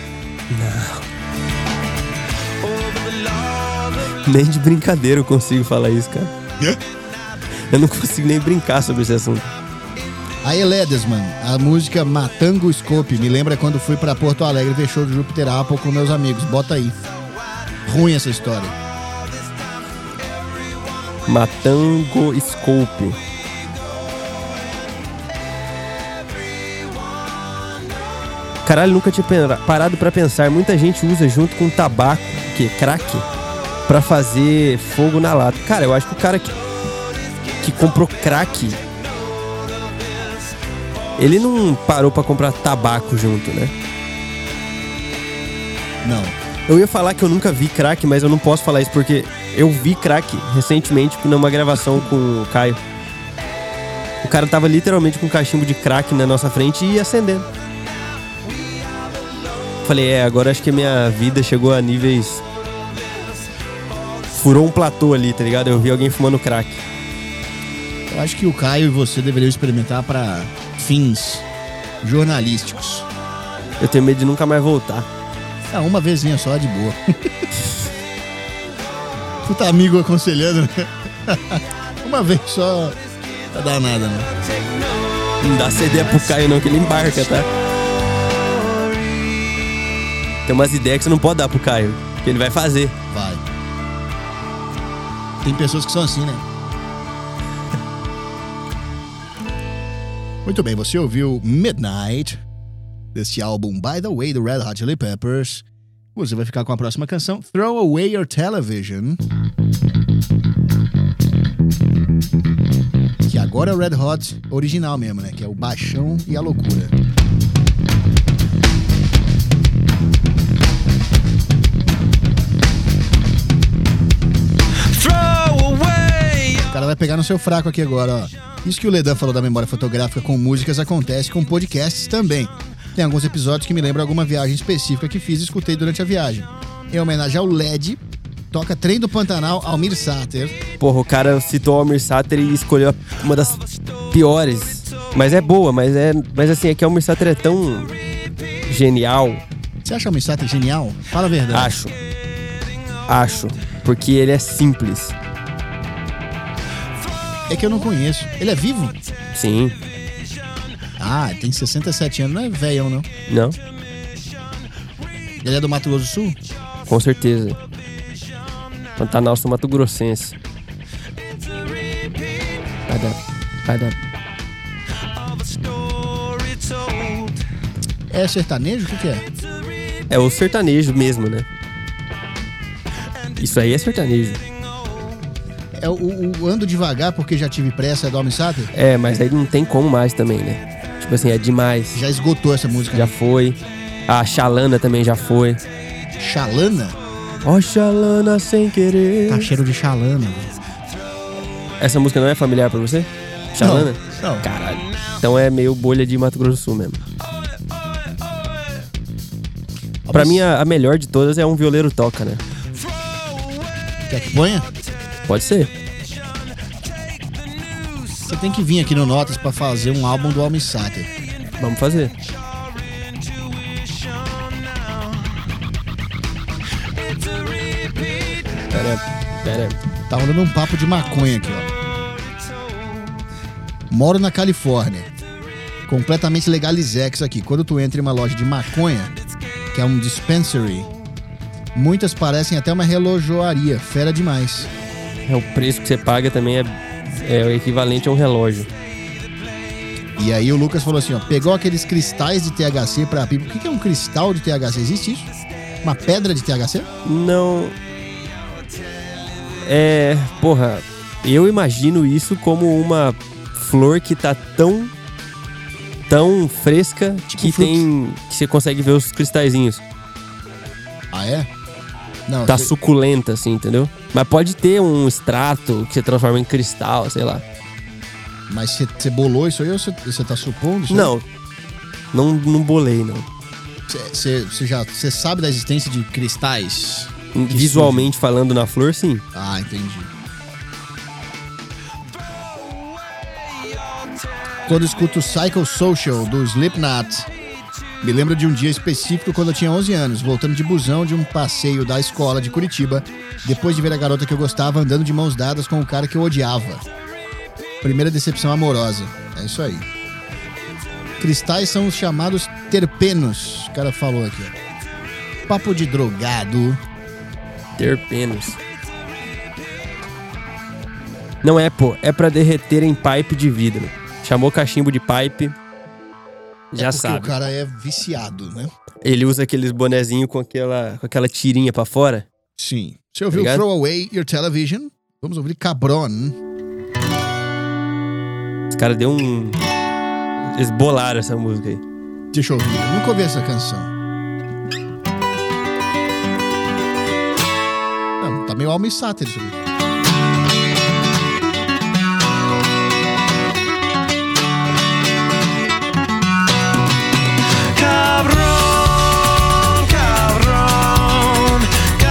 nem de brincadeira eu consigo falar isso, cara. Eu não consigo nem brincar sobre esse assunto. Aí, Ledesman, a música Matango Scope me lembra quando fui pra Porto Alegre ver show de Júpiter Apple com meus amigos. Bota aí. Ruim essa história. Matango Scope. Caralho, nunca tinha parado pra pensar. Muita gente usa junto com tabaco, que crack, pra fazer fogo na lata. Cara, eu acho que o cara que, que comprou crack, ele não parou pra comprar tabaco junto, né? Não. Eu ia falar que eu nunca vi crack, mas eu não posso falar isso porque eu vi crack recentemente numa gravação com o Caio. O cara tava literalmente com um cachimbo de crack na nossa frente e acendendo. Falei, é, agora acho que a minha vida chegou a níveis... Furou um platô ali, tá ligado? Eu vi alguém fumando crack. Eu acho que o Caio e você deveriam experimentar pra fins jornalísticos. Eu tenho medo de nunca mais voltar. Ah, uma vezinha só, de boa. Puta amigo aconselhando, né? Uma vez só, não dá nada, né? Não dá essa ideia pro Caio não, que ele embarca, tá? Tem umas ideias que você não pode dar pro Caio, que ele vai fazer. Vai. Tem pessoas que são assim, né? Muito bem, você ouviu Midnight, desse álbum By The Way, do Red Hot Chili Peppers. Você vai ficar com a próxima canção, Throw Away Your Television, que agora é o Red Hot original mesmo, né? Que é o baixão e a loucura. O cara vai pegar no seu fraco aqui agora, ó. Isso que o Ledan falou da memória fotográfica com músicas acontece com podcasts também. Tem alguns episódios que me lembram alguma viagem específica que fiz e escutei durante a viagem. Em homenagem ao L E D, toca Trem do Pantanal, Almir Sater. Porra, o cara citou o Almir Sater e escolheu uma das piores. Mas é boa, mas é. Mas assim, é que o Almir Sater é tão genial. Você acha o Almir Sater genial? Fala a verdade. Acho. Acho. Porque ele é simples. É que eu não conheço. Ele é vivo? Sim. Ah, tem sessenta e sete anos, não é velhão, não. Não? Ele é do Mato Grosso do Sul? Com certeza. Pantanal, sou Mato Grossense. Cada, cada... É sertanejo? O que, que é? É o sertanejo mesmo, né? Isso aí é sertanejo. É o, o, o Ando Devagar porque já tive pressa, é do Almir Sater? É, mas aí não tem como mais também, né? Tipo assim, é demais. Já esgotou essa música. Já né? foi. A Xalana também já foi. Xalana? Ó, oh, Xalana sem querer. Tá cheiro de xalana. Essa música não é familiar pra você? Xalana? Não, não. Caralho. Então é meio bolha de Mato Grosso do Sul mesmo. Pra mim, a, a melhor de todas é Um Violeiro Toca, né? Quer que ponha? Pode ser. Você tem que vir aqui no Notas pra fazer um álbum do Almir Sater. Vamos fazer. Pera, pera. Tá rolando um papo de maconha aqui, ó. Moro na Califórnia. Completamente legalizex aqui. Quando tu entra em uma loja de maconha, que é um dispensary, Muitas parecem até uma relojoaria, fera demais. É, o preço que você paga também é, é o equivalente a um relógio. E aí o Lucas falou assim, ó, pegou aqueles cristais de T H C pra pipa. O que que é um cristal de T H C? Existe isso? Uma pedra de T H C? Não. É, porra, eu imagino isso como uma flor que tá tão tão fresca Tipo que frutos. tem que você consegue ver os cristalzinhos. Ah, é? Não, Tá cê- suculenta assim, entendeu? Mas pode ter um extrato que você transforma em cristal, sei lá. mas você bolou isso aí ou você tá supondo isso aí? Não. Não, não bolei, não. Você já cê sabe da existência de cristais? que Visualmente falando na flor, sim. surgem? Ah, entendi. Quando escuto Psycho Social do Slipknot, me lembro de um dia específico quando eu tinha onze anos, voltando de busão de um passeio da escola de Curitiba, depois de ver a garota que eu gostava andando de mãos dadas com o cara que eu odiava. Primeira decepção amorosa. É isso aí. Cristais são os chamados terpenos, o cara falou aqui. Papo de drogado. Terpenos. Não é, pô. É pra derreter em pipe de vidro. Chamou cachimbo de pipe. Já É porque sabe. o cara é viciado, né? Ele usa aqueles bonezinhos com aquela, com aquela tirinha pra fora. Sim. Você ouviu Obrigado. Throw Away Your Television? Vamos ouvir Cabron. Os caras deu um... Eles bolaram essa música aí. Deixa eu ouvir. Eu nunca ouvi essa canção. Não, tá meio Almi Sater isso aqui. Cabrón, cabrón,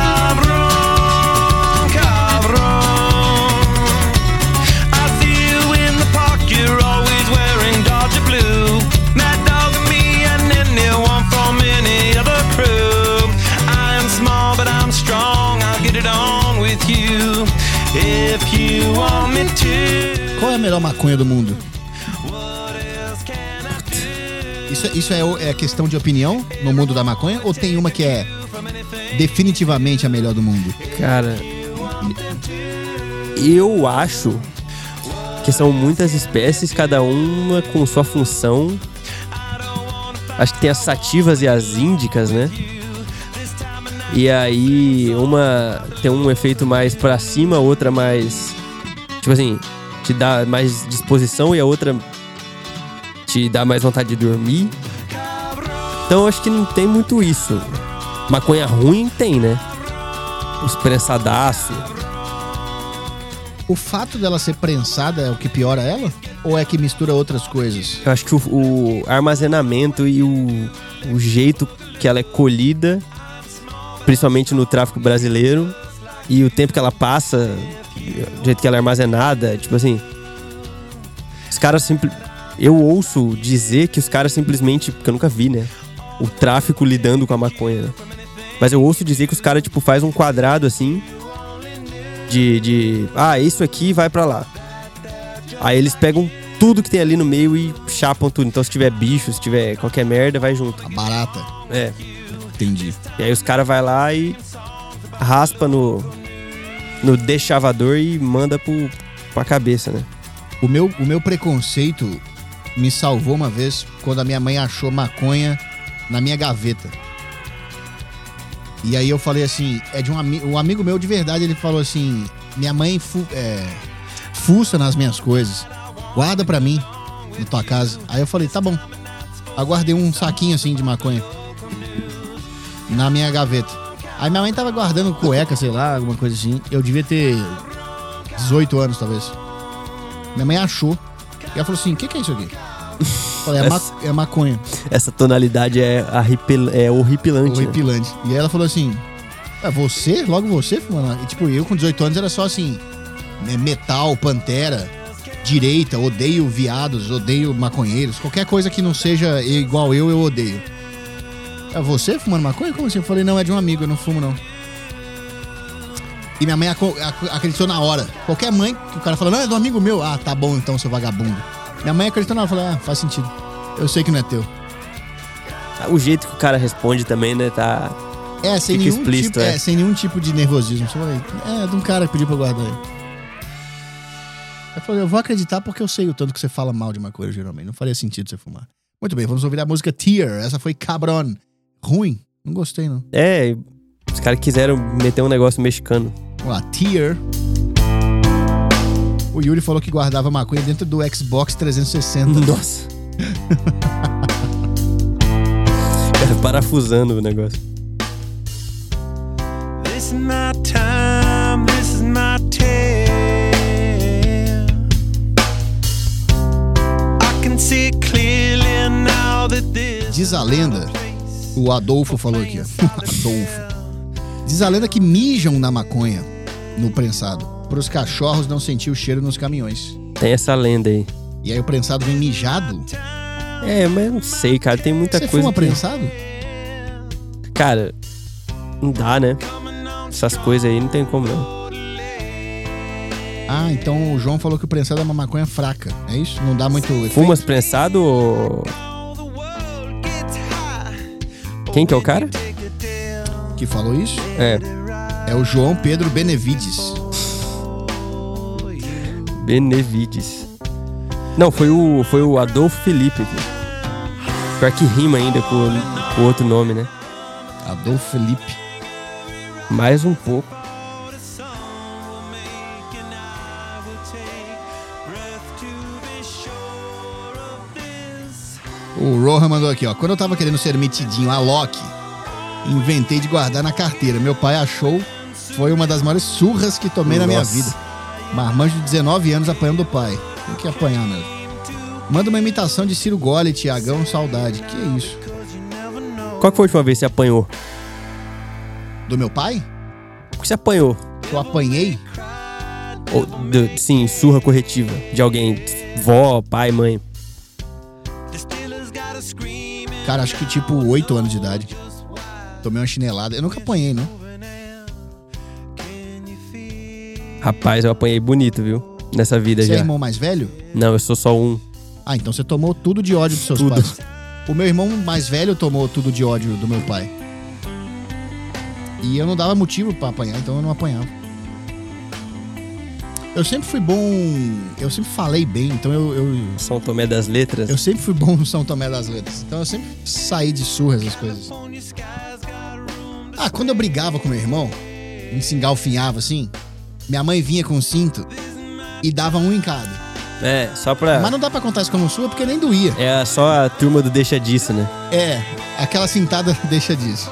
cabrón, cabrón. I see you in the park, you're always wearing Dodger blue. Mad Dog and me and anyone from any other crew. I am small but I'm strong, I'll get it on with you if you want me to. Qual é a melhor maconha do mundo? What else can I do? Isso, isso é, o- é questão de opinião no mundo da maconha? Ou tem uma que é definitivamente a melhor do mundo? Cara... Eu acho que são muitas espécies, cada uma com sua função. Acho que tem as sativas e as índicas, né? E aí, uma tem um efeito mais pra cima, outra mais... Tipo assim, te dá mais disposição e a outra te dá mais vontade de dormir. Então, acho que não tem muito isso. Maconha ruim tem, né? Os prensadaço. O fato dela ser prensada é o que piora ela? Ou é que mistura outras coisas? Eu acho que o, o armazenamento e o, o jeito que ela é colhida, principalmente no tráfico brasileiro, e o tempo que ela passa, o jeito que ela é armazenada, tipo assim... Os caras simples... Eu ouço dizer que os caras simplesmente... Porque eu nunca vi, né? O tráfico lidando com a maconha, né? Mas eu ouço dizer que os caras, tipo, faz um quadrado assim... De, de... Ah, isso aqui vai pra lá. Aí eles pegam tudo que tem ali no meio e chapam tudo. Então se tiver bicho, se tiver qualquer merda, vai junto. A barata. É. Entendi. E aí os caras vai lá e raspa no... No deschavador e manda pro, pra cabeça, né? O meu, o meu preconceito me salvou uma vez quando a minha mãe achou maconha na minha gaveta. E aí eu falei assim, é de um, ami um amigo meu de verdade, ele falou assim, minha mãe fu é, fuça nas minhas coisas, guarda pra mim, na tua casa. Aí eu falei, tá bom. Aguardei um saquinho assim de maconha na minha gaveta. Aí minha mãe tava guardando cueca, sei lá, alguma coisa assim. Eu devia ter dezoito anos, talvez. Minha mãe achou. E ela falou assim, o que, que é isso aqui? Eu falei, é, ma é maconha. Essa tonalidade é, arrepil... é horripilante. né? Horripilante. E aí ela falou assim, é você? Logo você, mano? E tipo, eu com dezoito anos era só assim, metal, pantera, direita, odeio viados, odeio maconheiros. Qualquer coisa que não seja igual eu, eu odeio. É você fumando maconha? Como assim? Eu falei, não, é de um amigo, eu não fumo não. E minha mãe ac ac acreditou na hora. Qualquer mãe que o cara fala, não, é de um amigo meu. Ah, tá bom então, seu vagabundo. Minha mãe acreditou na hora, falou, ah, faz sentido. Eu sei que não é teu. O jeito que o cara responde também, né, tá... É, sem Fica nenhum, explícito, tipo, é. é, sem nenhum tipo de nervosismo. Só falei, é, de um cara que pediu pra eu guardar aí. Eu falei, eu vou acreditar porque eu sei o tanto que você fala mal de maconha, geralmente. Não faria sentido você fumar. Muito bem, vamos ouvir a música Tear. Essa foi Cabron. Ruim. Não gostei, não. É, os caras quiseram meter um negócio mexicano. Vamos lá, Tear. O Yuri falou que guardava maconha dentro do Xbox trezentos e sessenta. Nossa. Cara, parafusando o negócio. This is my time, this is my tale. I can see clearly now that this. Diz a lenda, o Adolfo falou aqui, ó. Adolfo. Diz a lenda que mijam na maconha, no prensado, para os cachorros não sentir o cheiro nos caminhões. Tem essa lenda aí. E aí o prensado vem mijado? É, mas eu não sei, cara. Tem muita Você coisa. fuma que... prensado? Cara, não dá, né? Essas coisas aí não tem como, não. Ah, então o João falou que o prensado é uma maconha fraca. É isso? Não dá muito efeito? Fumas prensado ou... Quem que é o cara? Que falou isso? É, É o João Pedro Benevides. Benevides. Não, foi o, foi o Adolfo Felipe aqui. Pior que rima ainda com o outro nome, né? Adolfo Felipe. Mais um pouco. O Rohan mandou aqui, ó. Quando eu tava querendo ser metidinho a Loki, inventei de guardar na carteira. Meu pai achou, foi uma das maiores surras que tomei na minha Nossa. vida. Marmanjo de dezenove anos apanhando do pai. Tem que apanhar mesmo. Manda uma imitação de Ciro Gole, Tiagão, saudade. Que é isso? Qual que foi a última vez que você apanhou? Do meu pai? O que você apanhou? Eu apanhei? Ou, de- sim, surra corretiva. De alguém. Vó, pai, mãe. Cara, acho que tipo oito anos de idade. Tomei uma chinelada. Eu nunca apanhei, não. Rapaz, eu apanhei bonito, viu? Nessa vida Você é já. irmão mais velho? Não, eu sou só um. Ah, então você tomou tudo de ódio dos seus Tudo. pais. O meu irmão mais velho tomou tudo de ódio do meu pai. E eu não dava motivo pra apanhar, então eu não apanhava. Eu sempre fui bom... Eu sempre falei bem, então eu... Eu, São Tomé das Letras. eu sempre fui bom no São Tomé das Letras. Então eu sempre saí de surras as coisas. Ah, quando eu brigava com meu irmão, a gente se engalfinhava assim, minha mãe vinha com um cinto e dava um em cada. É, só pra... Mas não dá pra contar isso como sua porque nem doía. É só a turma do Deixa Disso, né? É, aquela cintada deixa disso.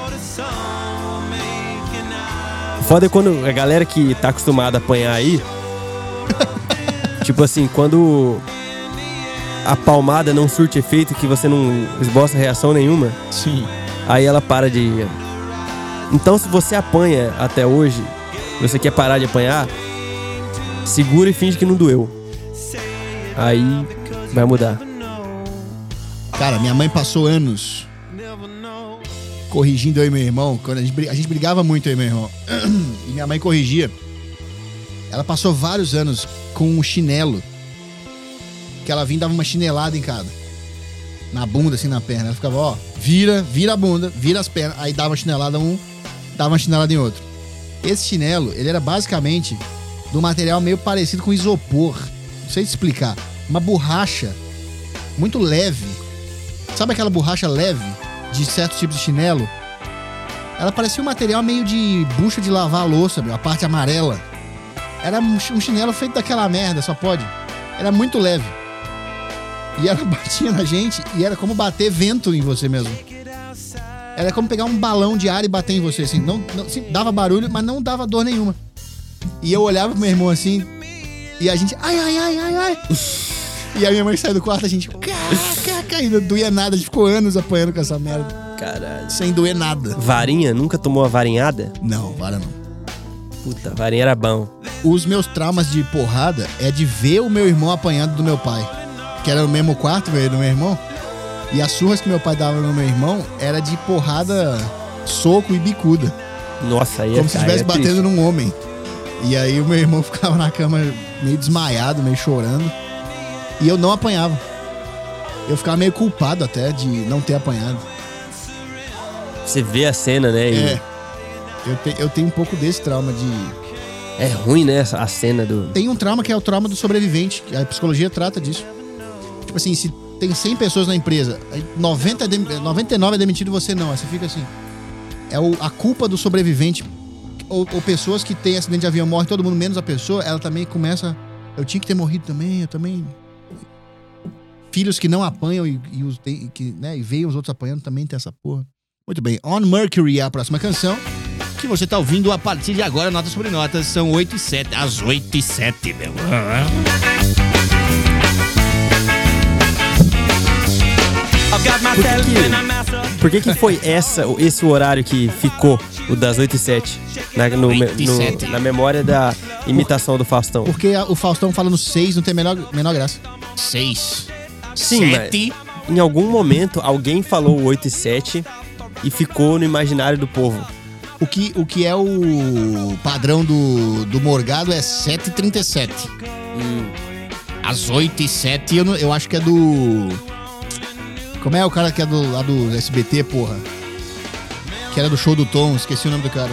Foda é quando a galera que tá acostumada a apanhar aí... tipo assim, quando a palmada não surte efeito, que você não esboça reação nenhuma, Sim. aí ela para de... Então, se você apanha até hoje, você quer parar de apanhar, segura e finge que não doeu. Aí vai mudar. Cara, minha mãe passou anos corrigindo eu e meu irmão. Quando a gente, bri- a gente brigava muito, eu e meu irmão. E minha mãe corrigia. Ela passou vários anos com um chinelo. Que ela vinha e dava uma chinelada em cada. Na bunda, assim, na perna. Ela ficava, ó, vira, vira a bunda, vira as pernas. Aí dava uma chinelada um, dava uma chinelada em outro. Esse chinelo, ele era basicamente de um material meio parecido com isopor. Não sei te explicar. Uma borracha muito leve. Sabe aquela borracha leve de certos tipos de chinelo? Ela parecia um material meio de bucha de lavar a louça, meu, a parte amarela. Era um ch- um chinelo feito daquela merda, só pode. Era muito leve. E ela batia na gente e era como bater vento em você mesmo. Era como pegar um balão de ar e bater em você, assim. Não, não, assim, dava barulho, mas não dava dor nenhuma. E eu olhava pro meu irmão assim, e a gente, ai, ai, ai, ai, ai. E a minha mãe saiu do quarto, a gente, caraca, e não doía nada. A gente ficou anos apanhando com essa merda, Caralho. sem doer nada. Varinha? Nunca tomou a varinhada? Não, vara não. Puta, varinha era bom. Os meus traumas de porrada é de ver o meu irmão apanhando do meu pai. Que era no mesmo quarto, velho, do meu irmão. E as surras que meu pai dava no meu irmão era de porrada, soco e bicuda. Nossa, aí é Como se aí estivesse é batendo triste. num homem. E aí o meu irmão ficava na cama meio desmaiado, meio chorando. E eu não apanhava. Eu ficava meio culpado até de não ter apanhado. Você vê a cena, né? E É. Eu, te, eu tenho um pouco desse trauma de... é ruim, né? essa- A cena do... Tem um trauma que é o trauma do sobrevivente, que a psicologia trata disso. Tipo assim, se tem cem pessoas na empresa, aí noventa é dem- noventa e nove é demitido, você não. Aí você fica assim... É o, a culpa do sobrevivente. Ou, ou pessoas que têm acidente de avião, morre todo mundo, menos a pessoa, ela também começa... Eu tinha que ter morrido também, eu também... Filhos que não apanham e, e, os, tem, que, né, e veem os outros apanhando também tem essa porra. Muito bem, On Mercury é a próxima canção que você tá ouvindo a partir de agora. Notas sobre notas, são oito e sete, às oito e sete, meu. Por que que, por que que foi essa, esse horário que ficou, o das oito e sete, na, no, oito e no- sete. na memória da imitação do Faustão? Porque a- o Faustão falando seis não tem a menor, menor graça. Seis. Sim, Sete. mas em algum momento alguém falou o oito e sete e ficou no imaginário do povo. O que, o que é o padrão do, do Morgado é sete e trinta e sete. Às oito e sete, eu, não- eu acho que é do... Como é o cara que é do, lá do S B T, porra? Que era do show do Tom, esqueci o nome do cara.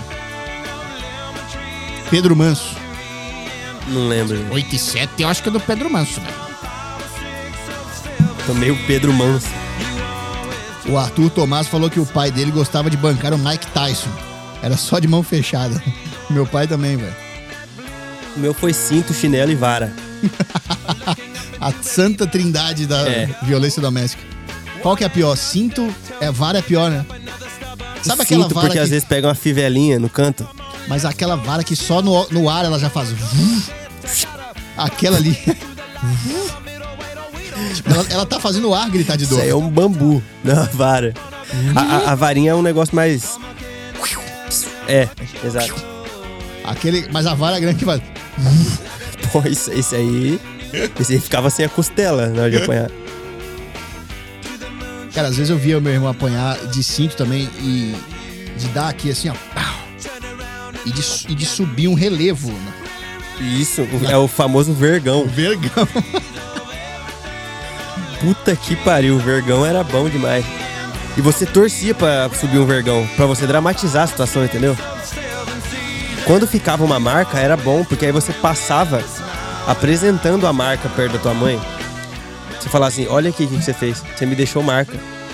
Pedro Manso. Não lembro. oito e sete, eu acho que é do Pedro Manso, né? Tomei o Pedro Manso. O Arthur Tomás falou que o pai dele gostava de bancar o Mike Tyson. Era só de mão fechada. Meu pai também, velho. O meu foi cinto, chinelo e vara. A santa trindade da É. violência doméstica. Qual que é a pior? Cinto, é vara é pior, né? Sabe aquela Cinto, vara porque que... às vezes pega uma fivelinha no canto. Mas aquela vara que só no, no ar ela já faz... Aquela ali... Tipo, ela, ela tá fazendo o ar gritar de Isso dor. aí é um bambu, não a vara. A, a- a varinha é um negócio mais... É, exato. Aquele, mas a vara é grande que faz... Pô, isso, isso aí... Esse aí ficava sem a costela na hora de apanhar. Cara, às vezes eu via o meu irmão apanhar de cinto também e de dar aqui assim, ó. E de, e de subir um relevo. Né? Isso, é o famoso vergão. Vergão. Puta que pariu, o vergão era bom demais. E você torcia pra subir um vergão, pra você dramatizar a situação, entendeu? Quando ficava uma marca, era bom, porque aí você passava apresentando a marca perto da tua mãe. Você falava assim, olha aqui o que que você fez, você me deixou marca.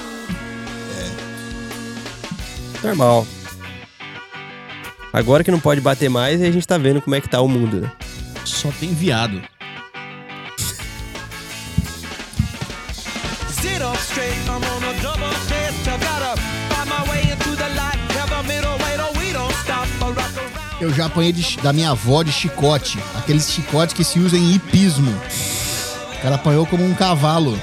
É. Normal. Agora que não pode bater mais, aí a gente tá vendo como é que tá o mundo, né? Só tem viado. Sit up straight, I'm on a double date. I gotta find my way into the light. Have a middle way, no, we don't stop. I rock around. Eu já apanhei de- da minha avó de chicote. Aqueles chicotes que se usam em hipismo. O cara apanhou como um cavalo.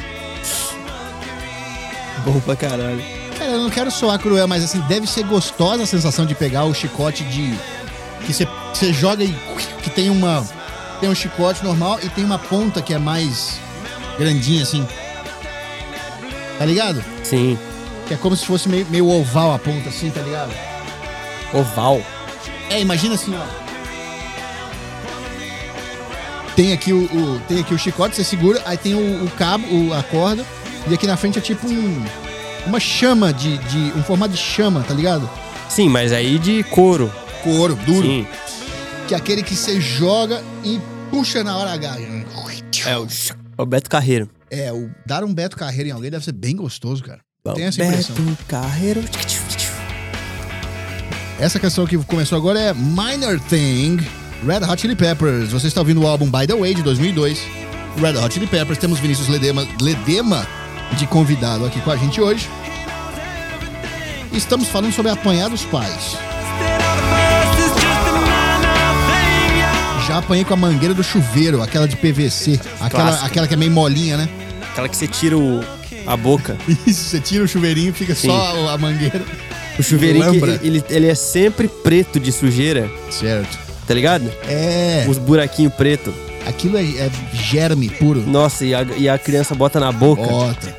Bom pra caralho. Cara, eu não quero soar cruel, mas assim, deve ser gostosa a sensação de pegar o chicote de... Que você- você joga e... Que tem uma... Tem um chicote normal e tem uma ponta que é mais grandinha, assim. Tá ligado? Sim. Que é como se fosse meio, meio oval a ponta, assim, tá ligado? Oval. É, imagina assim, ó. Tem aqui o, o- tem aqui o chicote, você segura, aí tem o, o cabo, o- a corda, e aqui na frente é tipo um, uma chama de, de... Um formato de chama, tá ligado? Sim, mas aí de couro. Couro, duro. Sim. Que é aquele que você joga e puxa na hora H. É o, o Beto Carreiro. É, o dar um Beto Carreiro em alguém deve ser bem gostoso, cara. Bom, Tem essa impressão. Beto Carreiro. Essa canção que começou agora é Minor Thing, Red Hot Chili Peppers. Você está ouvindo o álbum By The Way, de dois mil e dois. Red Hot Chili Peppers. Temos Vinícius Ledema, Ledema de convidado aqui com a gente hoje. Estamos falando sobre apanhar dos pais. Já apanhei com a mangueira do chuveiro, aquela de P V C. Aquela, Clássico. aquela que é meio molinha, né? Aquela que você tira o, a boca. Isso, você tira o chuveirinho, fica Sim. só a mangueira. O chuveirinho, que Lambra. ele, ele é sempre preto de sujeira, Certo. tá ligado? É, Os buraquinhos pretos. aquilo é, é germe puro. Nossa, e a, e a criança bota na boca. Bota.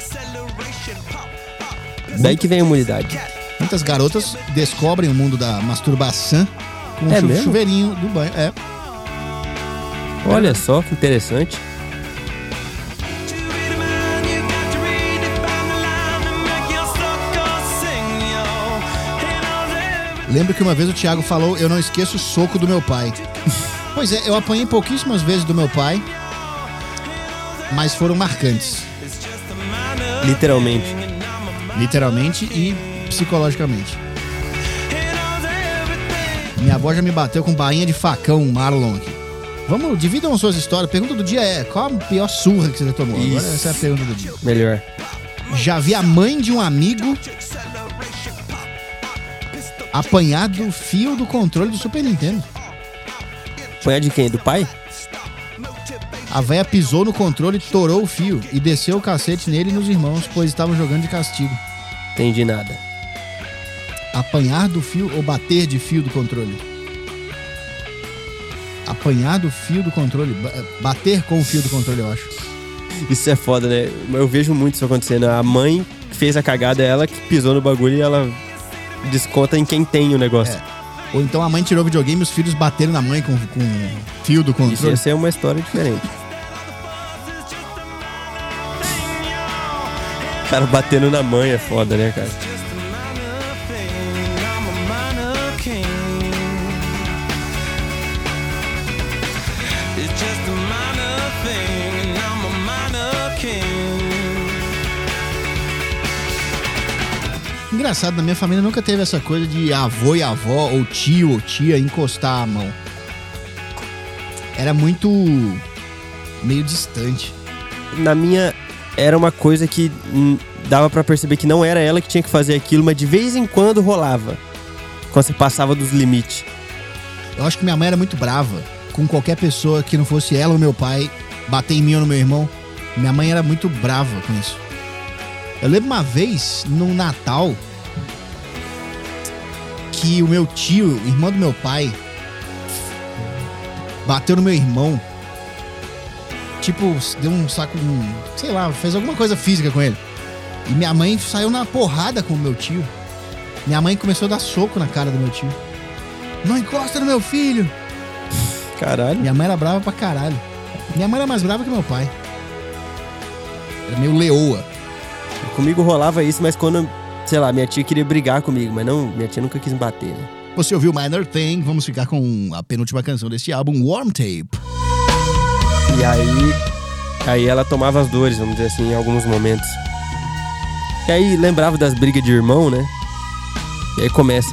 Daí que vem a imunidade. Muitas garotas descobrem o mundo da masturbação com o É chu- mesmo? chuveirinho do banho. É. Olha só que interessante. Lembro que uma vez o Thiago falou, eu não esqueço o soco do meu pai. Pois é, eu apanhei pouquíssimas vezes do meu pai, mas foram marcantes. Literalmente. Literalmente e psicologicamente. Minha avó já me bateu com bainha de facão, Marlon aqui. Vamos, dividam suas histórias. A pergunta do dia é, qual a pior surra que você já tomou? Isso. Agora essa é a pergunta do dia. Melhor. Já vi a mãe de um amigo apanhar do fio do controle do Super Nintendo. Apanhar de quem? Do pai? A véia pisou no controle, torou o fio e desceu o cacete nele e nos irmãos, pois estavam jogando de castigo. Entendi nada. Apanhar do fio ou bater de fio do controle? Apanhar do fio do controle. Bater com o fio do controle, eu acho. Isso é foda, né? Eu vejo muito isso acontecendo. A mãe que fez a cagada, ela que pisou no bagulho e ela desconta em quem tem o negócio. É. Ou então a mãe tirou o videogame e os filhos bateram na mãe com o fio do controle. Isso ia ser uma história diferente. Cara, batendo na mãe é foda, né, cara? Engraçado, na minha família nunca teve essa coisa de avô e avó, ou tio ou tia encostar a mão. Era muito meio distante. Na minha, era uma coisa que hum, dava pra perceber que não era ela que tinha que fazer aquilo, mas de vez em quando rolava. Quando você passava dos limites. Eu acho que minha mãe era muito brava com qualquer pessoa que não fosse ela ou meu pai bater em mim ou no meu irmão. Minha mãe era muito brava com isso. Eu lembro uma vez, no Natal, que o meu tio, irmão do meu pai, bateu no meu irmão. Tipo, deu um saco, um, sei lá, fez alguma coisa física com ele. E minha mãe saiu na porrada com o meu tio. Minha mãe começou a dar soco na cara do meu tio. Não encosta no meu filho! Caralho. Minha mãe era brava pra caralho. Minha mãe era mais brava que meu pai. Era meio leoa. Comigo rolava isso, mas quando, sei lá, minha tia queria brigar comigo, mas não, minha tia nunca quis me bater, né? Você ouviu Minor Thing, vamos ficar com a penúltima canção deste álbum, Warm Tape. E aí, aí ela tomava as dores, vamos dizer assim, em alguns momentos. E aí lembrava das brigas de irmão, né? E aí começa.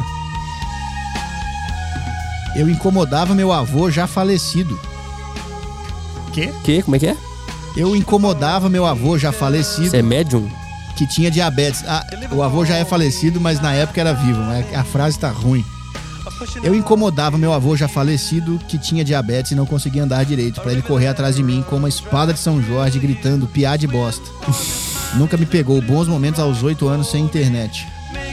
Eu incomodava meu avô já falecido. Quê? Que? Como é que é? Eu incomodava meu avô já falecido. Você é médium? Que tinha diabetes. Ah, o avô já é falecido, mas na época era vivo. A frase tá ruim. Eu incomodava meu avô já falecido, que tinha diabetes e não conseguia andar direito, pra ele correr atrás de mim com uma espada de São Jorge, gritando piá de bosta. Nunca me pegou. Bons momentos aos oito anos sem internet.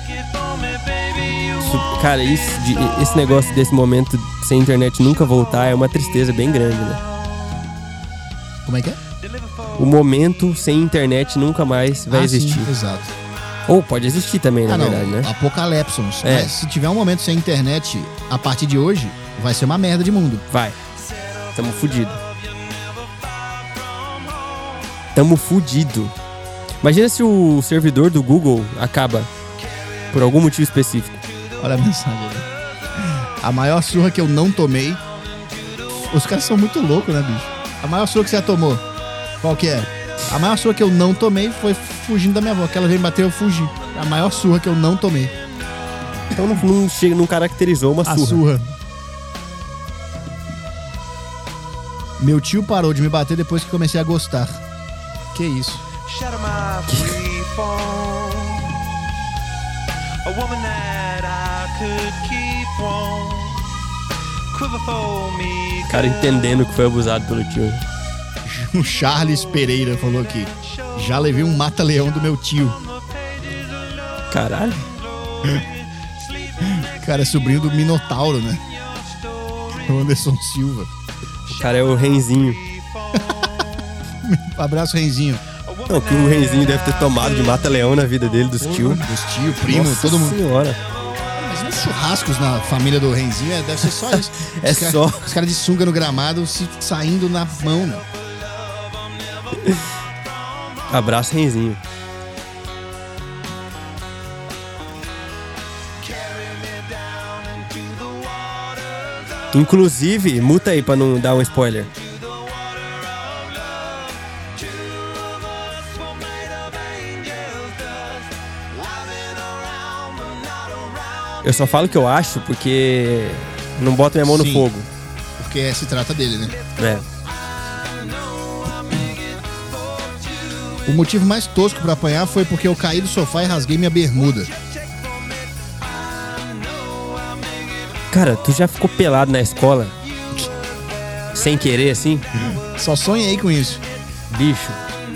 Isso, cara, isso, de, esse negócio desse momento sem internet nunca voltar é uma tristeza bem grande, né? Como é que é? O momento sem internet nunca mais vai ah, existir. Sim, exato. Ou pode existir também, na ah, não, verdade, né? Apocalipsons. É. Mas se tiver um momento sem internet, a partir de hoje, vai ser uma merda de mundo. Vai. Tamo fudido. Tamo fudido. Imagina se o servidor do Google acaba por algum motivo específico. Olha a mensagem. A maior surra que eu não tomei. Os caras são muito loucos, né, bicho? A maior surra que você já tomou. Qual que é? A maior surra que eu não tomei foi fugindo da minha avó. Que ela veio me bater, eu fugi. A maior surra que eu não tomei. Então não, não, chega, não caracterizou uma A surra. surra. Meu tio parou de me bater depois que comecei a gostar. Que isso? O cara entendendo que foi abusado pelo tio. O Charles Pereira falou aqui. Já levei um mata-leão do meu tio. Caralho. Cara, é sobrinho do Minotauro, né? O Anderson Silva. O cara é o Renzinho. Abraço, Renzinho. Não, que o Renzinho deve ter tomado de mata-leão na vida dele, dos tios. Dos tios, primo, Nossa todo mundo. Senhora. Mas nos churrascos na família do Renzinho, é, deve ser só isso. É os cara, só. Os caras de sunga no gramado se saindo na mão, né? Abraço, Renzinho. Inclusive, muta aí pra não dar um spoiler. Eu só falo o que eu acho porque não boto minha mão Sim. no fogo. Porque se trata dele, né? É. O motivo mais tosco pra apanhar foi porque eu caí do sofá e rasguei minha bermuda. Cara, tu já ficou pelado na escola? Sem querer, assim? Só sonhei com isso. Bicho.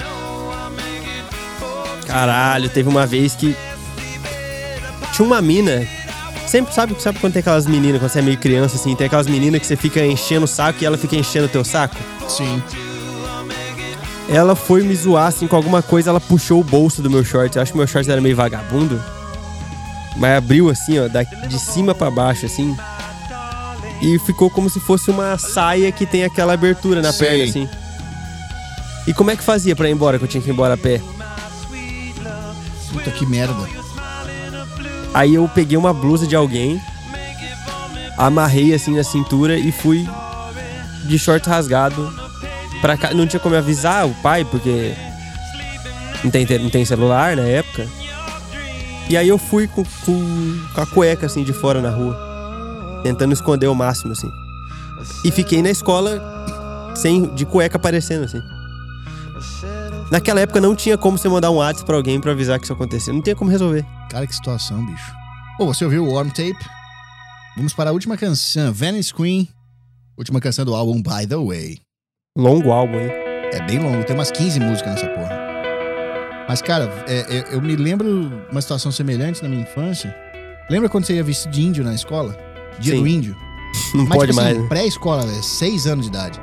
Caralho, teve uma vez que tinha uma mina. Sempre sabe, sabe quando tem aquelas meninas, quando você é meio criança, assim, tem aquelas meninas que você fica enchendo o saco e ela fica enchendo o teu saco? Sim. Ela foi me zoar, assim, com alguma coisa, ela puxou o bolso do meu short. Eu acho que meu short era meio vagabundo. Mas abriu assim, ó, de cima pra baixo, assim. E ficou como se fosse uma saia que tem aquela abertura na Sei. perna, assim. E como é que fazia pra ir embora, que eu tinha que ir embora a pé? Puta que merda. Aí eu peguei uma blusa de alguém, amarrei assim na cintura e fui de short rasgado pra cá. Não tinha como avisar o pai, porque não tem, não tem celular na época. E aí eu fui com, com, com a cueca assim de fora na rua, tentando esconder o máximo assim. E fiquei na escola sem, de cueca aparecendo assim. Naquela época não tinha como você mandar um WhatsApp pra alguém pra avisar que isso acontecia. Não tinha como resolver. Cara, que situação, bicho. Pô, você ouviu o Warm Tape? Vamos para a última canção, Venice Queen. Última canção do álbum By The Way. Longo álbum, hein? É bem longo, tem umas quinze músicas nessa porra. Mas, cara, é, é, eu me lembro uma situação semelhante na minha infância. Lembra quando você ia vestido de índio na escola? Dia Sim. do índio? Não Mas, pode tipo mais, assim, né? pré-escola, é seis anos de idade.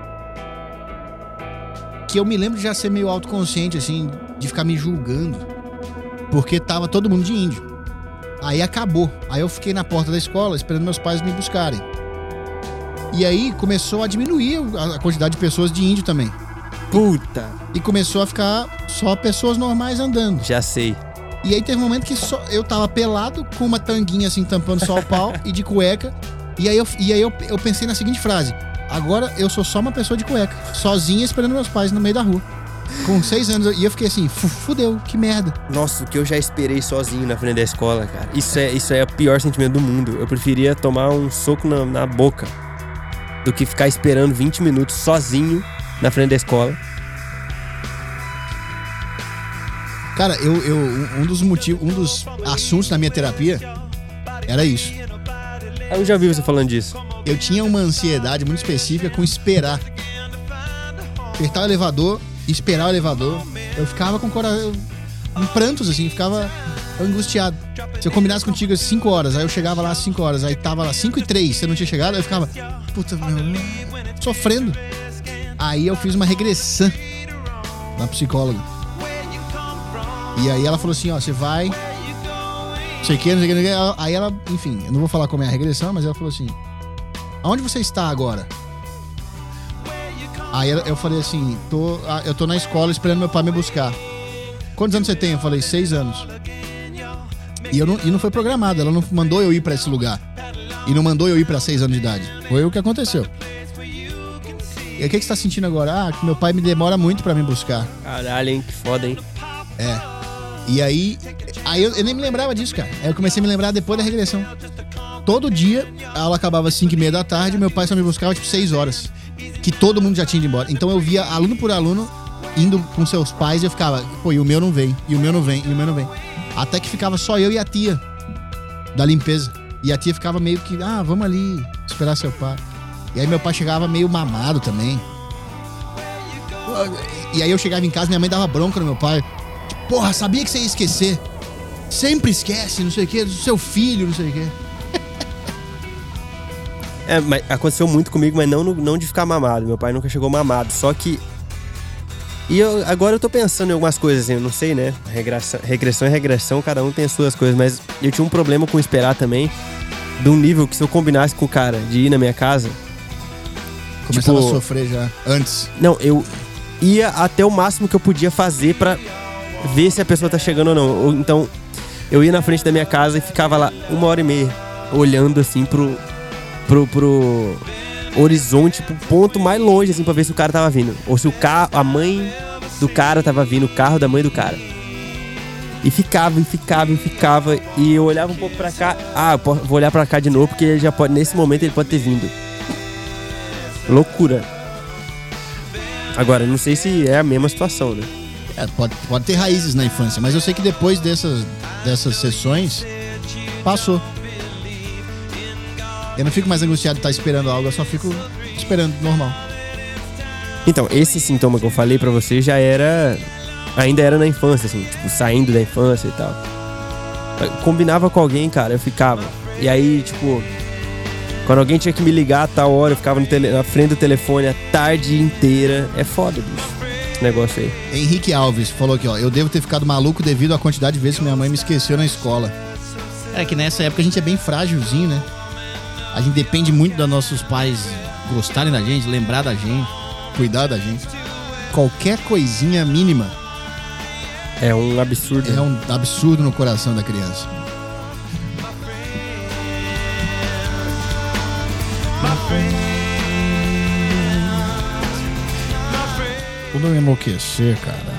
Que eu me lembro de já ser meio autoconsciente, assim, de ficar me julgando. Porque tava todo mundo de índio. Aí acabou. Aí eu fiquei na porta da escola esperando meus pais me buscarem. E aí começou a diminuir a quantidade de pessoas de índio também. Puta, E começou a ficar só pessoas normais andando. já sei. E aí teve um momento que só eu tava pelado, com uma tanguinha assim, tampando só o pau, e de cueca. E aí, eu, e aí eu, eu pensei na seguinte frase: agora eu sou só uma pessoa de cueca, sozinha esperando meus pais no meio da rua. Com seis anos, e eu fiquei assim, fudeu, que merda. Nossa, o que eu já esperei sozinho na frente da escola, cara. Isso é, isso é o pior sentimento do mundo. Eu preferia tomar um soco na, na boca do que ficar esperando vinte minutos sozinho na frente da escola. Cara, eu, eu, um dos motivos, um dos assuntos na minha terapia era isso. Eu já vi você falando disso. Eu tinha uma ansiedade muito específica com esperar. Apertar o elevador, esperar o elevador. Eu ficava com coração, em prantos, assim, ficava angustiado. Se eu combinasse contigo às cinco horas, aí eu chegava lá às cinco horas, aí tava lá cinco e três, você não tinha chegado, aí eu ficava, puta, meu, sofrendo. Aí eu fiz uma regressão na psicóloga. E aí ela falou assim, ó, você vai, não sei o que, não sei o que, aí ela, enfim, eu não vou falar como é a regressão, mas ela falou assim, aonde você está agora? Aí eu falei assim, tô, eu tô na escola esperando meu pai me buscar. Quantos anos você tem? Eu falei, seis anos. E, eu não, e não foi programado, ela não mandou eu ir pra esse lugar. E não mandou eu ir pra seis anos de idade. Foi o que aconteceu. E aí, o que, que você tá sentindo agora? Ah, que meu pai me demora muito pra me buscar. Caralho, hein? Que foda, hein? É. E aí, aí eu, eu nem me lembrava disso, cara. Aí eu comecei a me lembrar depois da regressão. Todo dia, a aula acabava às cinco e meia da tarde, meu pai só me buscava tipo seis horas. Que todo mundo já tinha ido embora. Então eu via aluno por aluno indo com seus pais e eu ficava, pô, e o meu não vem, e o meu não vem, e o meu não vem. Até que ficava só eu e a tia da limpeza. E a tia ficava meio que, ah, vamos ali esperar seu pai. E aí meu pai chegava meio mamado também. E aí eu chegava em casa, minha mãe dava bronca no meu pai. Porra, sabia que você ia esquecer. Sempre esquece, não sei o que, do seu filho, não sei o que. É, mas aconteceu muito comigo, mas não, não de ficar mamado. Meu pai nunca chegou mamado, só que... E eu, agora eu tô pensando em algumas coisas, assim, eu não sei, né? Regressão, regressão é regressão, cada um tem as suas coisas. Mas eu tinha um problema com esperar também, de um nível que se eu combinasse com o cara de ir na minha casa... Começava tipo, a sofrer já, antes. Não, eu ia até o máximo que eu podia fazer pra ver se a pessoa tá chegando ou não. Ou, então, eu ia na frente da minha casa e ficava lá uma hora e meia, olhando assim pro... pro, pro horizonte pro ponto mais longe, assim, pra ver se o cara tava vindo. Ou se o carro, a mãe do cara tava vindo, o carro da mãe do cara. E ficava, e ficava, e ficava. E eu olhava um pouco pra cá. Ah, vou olhar pra cá de novo, porque ele já pode, nesse momento ele pode ter vindo. Loucura. Agora, não sei se é a mesma situação, né? É, pode, pode ter raízes na infância, mas eu sei que depois dessas, dessas sessões, passou. Eu não fico mais angustiado de estar esperando algo, eu só fico esperando, normal. Então, esse sintoma que eu falei pra você já era... Ainda era na infância, assim, tipo, saindo da infância e tal. Eu combinava com alguém, cara, eu ficava. E aí, tipo, quando alguém tinha que me ligar a tal hora, eu ficava no tele, na frente do telefone a tarde inteira. É foda, bicho, esse negócio aí. Henrique Alves falou aqui, ó, eu devo ter ficado maluco devido à quantidade de vezes que minha mãe me esqueceu na escola. É que nessa época a gente é bem frágilzinho, né? A gente depende muito dos nossos pais gostarem da gente, lembrar da gente, cuidar da gente. Qualquer coisinha mínima é um absurdo. É um absurdo no coração da criança. Tudo me enlouquecer, cara.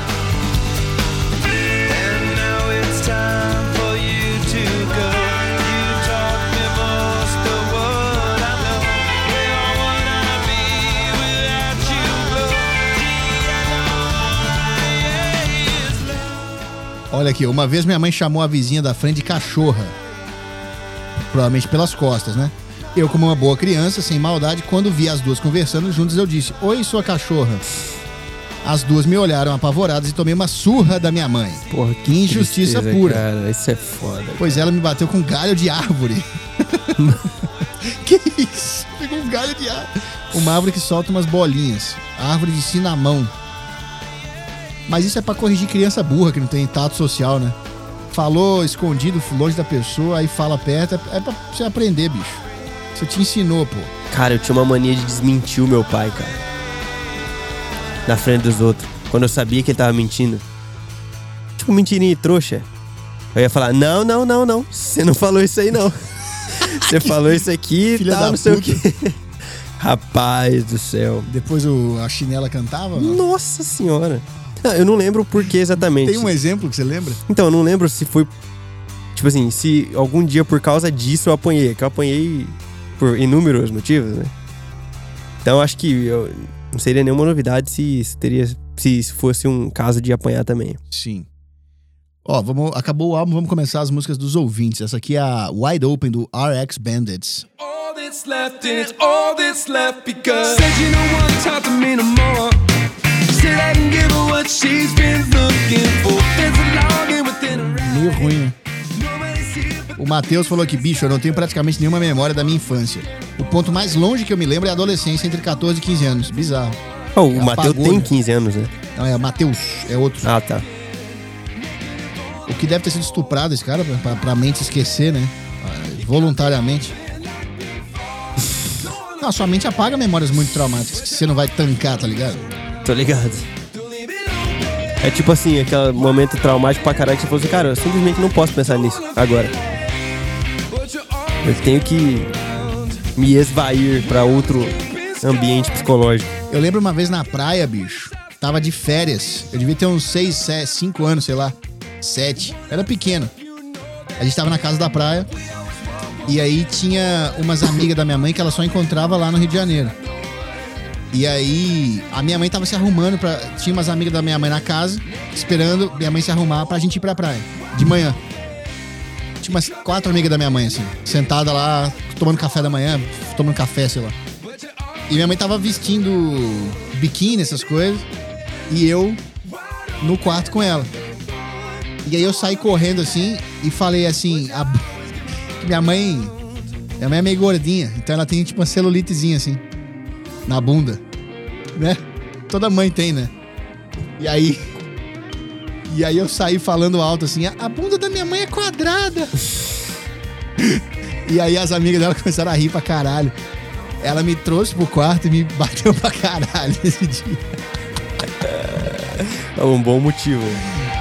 Olha aqui, uma vez minha mãe chamou a vizinha da frente de cachorra. Provavelmente pelas costas, né? Eu, como uma boa criança, sem maldade, quando vi as duas conversando juntas, eu disse: oi, sua cachorra. As duas me olharam apavoradas e tomei uma surra da minha mãe. Porra, que injustiça tristeza, pura. Cara, isso é foda. Pois ela me bateu com um galho de árvore. Que isso? Pegou um galho de árvore. Uma árvore que solta umas bolinhas. Árvore de cinamão. Mas isso é pra corrigir criança burra que não tem tato social, né? Falou escondido, longe da pessoa, aí fala perto. É pra você aprender, bicho. Você te ensinou, pô. Cara, eu tinha uma mania de desmentir o meu pai, cara. Na frente dos outros. Quando eu sabia que ele tava mentindo. Tipo, mentirinha e trouxa. Eu ia falar, não, não, não, não. Você não falou isso aí, não. Você falou isso aqui e tal, não sei o quê. Rapaz do céu. Depois o, a chinela cantava? Não? Nossa senhora. Não, eu não lembro o porquê exatamente. Tem um exemplo que você lembra? Então, eu não lembro se foi... Tipo assim, se algum dia por causa disso eu apanhei. Que eu apanhei por inúmeros motivos, né? Então, acho que eu, não seria nenhuma novidade se, se, teria, se fosse um caso de apanhar também. Sim. Ó, vamos, acabou o álbum, vamos começar as músicas dos ouvintes. Essa aqui é a Wide Open do R X Bandits. All that's left and it's all that's left because said you don't want to talk to me no more. Said I can give her what she's been looking for. There's a longing within her. Meio ruim, né? O Matheus falou aqui, bicho, eu não tenho praticamente nenhuma memória da minha infância. O ponto mais longe que eu me lembro é a adolescência, entre catorze e quinze anos. Bizarro. Oh, o Matheus tem quinze anos, né? Não, é o Matheus, é outro. Ah, tá. O que deve ter sido estuprado esse cara pra, pra mente esquecer, né? Voluntariamente. Não, sua mente apaga memórias muito traumáticas que você não vai tancar, tá ligado? Tô ligado. É tipo assim, aquele momento traumático pra caralho que você falou assim, cara, eu simplesmente não posso pensar nisso agora. Eu tenho que me esvair pra outro ambiente psicológico. Eu lembro uma vez na praia, bicho, tava de férias. Eu devia ter uns seis, cinco anos, sei lá. Sete. Era pequeno. A gente tava na casa da praia. E aí tinha umas amigas da minha mãe que ela só encontrava lá no Rio de Janeiro. E aí a minha mãe tava se arrumando pra... Tinha umas amigas da minha mãe na casa, esperando minha mãe se arrumar pra gente ir pra praia. De manhã. Tinha umas quatro amigas da minha mãe, assim, sentada lá, tomando café da manhã, tomando café, sei lá. E minha mãe tava vestindo biquíni, essas coisas. E eu no quarto com ela. E aí eu saí correndo assim e falei assim, a... minha mãe, minha mãe é meio gordinha, então ela tem tipo uma celulitezinha assim, na bunda, né? Toda mãe tem, né? E aí, e aí eu saí falando alto assim, a, a bunda da minha mãe é quadrada. E aí as amigas dela começaram a rir pra caralho. Ela me trouxe pro quarto e me bateu pra caralho esse dia. É um bom motivo.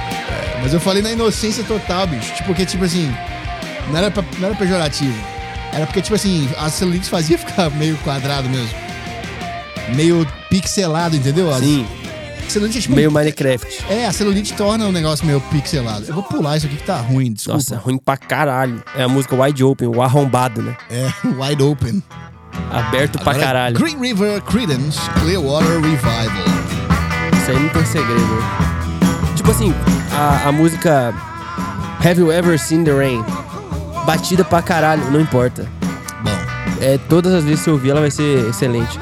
Mas eu falei na inocência total, bicho. Tipo, porque, tipo assim, não era, pra, não era pejorativo. Era porque, tipo assim, a celulite fazia ficar meio quadrado mesmo. Meio pixelado, entendeu? As- Sim, Celulite é tipo... meio Minecraft. É, a celulite torna o negócio meio pixelado. Eu vou pular isso aqui que tá ruim, desculpa. Nossa, ruim pra caralho. É a música Wide Open, o arrombado, né? É, wide open. Aberto pra Agora, caralho. Green River Creedence Clearwater Revival. Isso aí não tem segredo. Né? Tipo assim, a, a música Have You Ever Seen the Rain? Batida pra caralho, não importa. Bom, É, todas as vezes que você ouvir, ela vai ser excelente.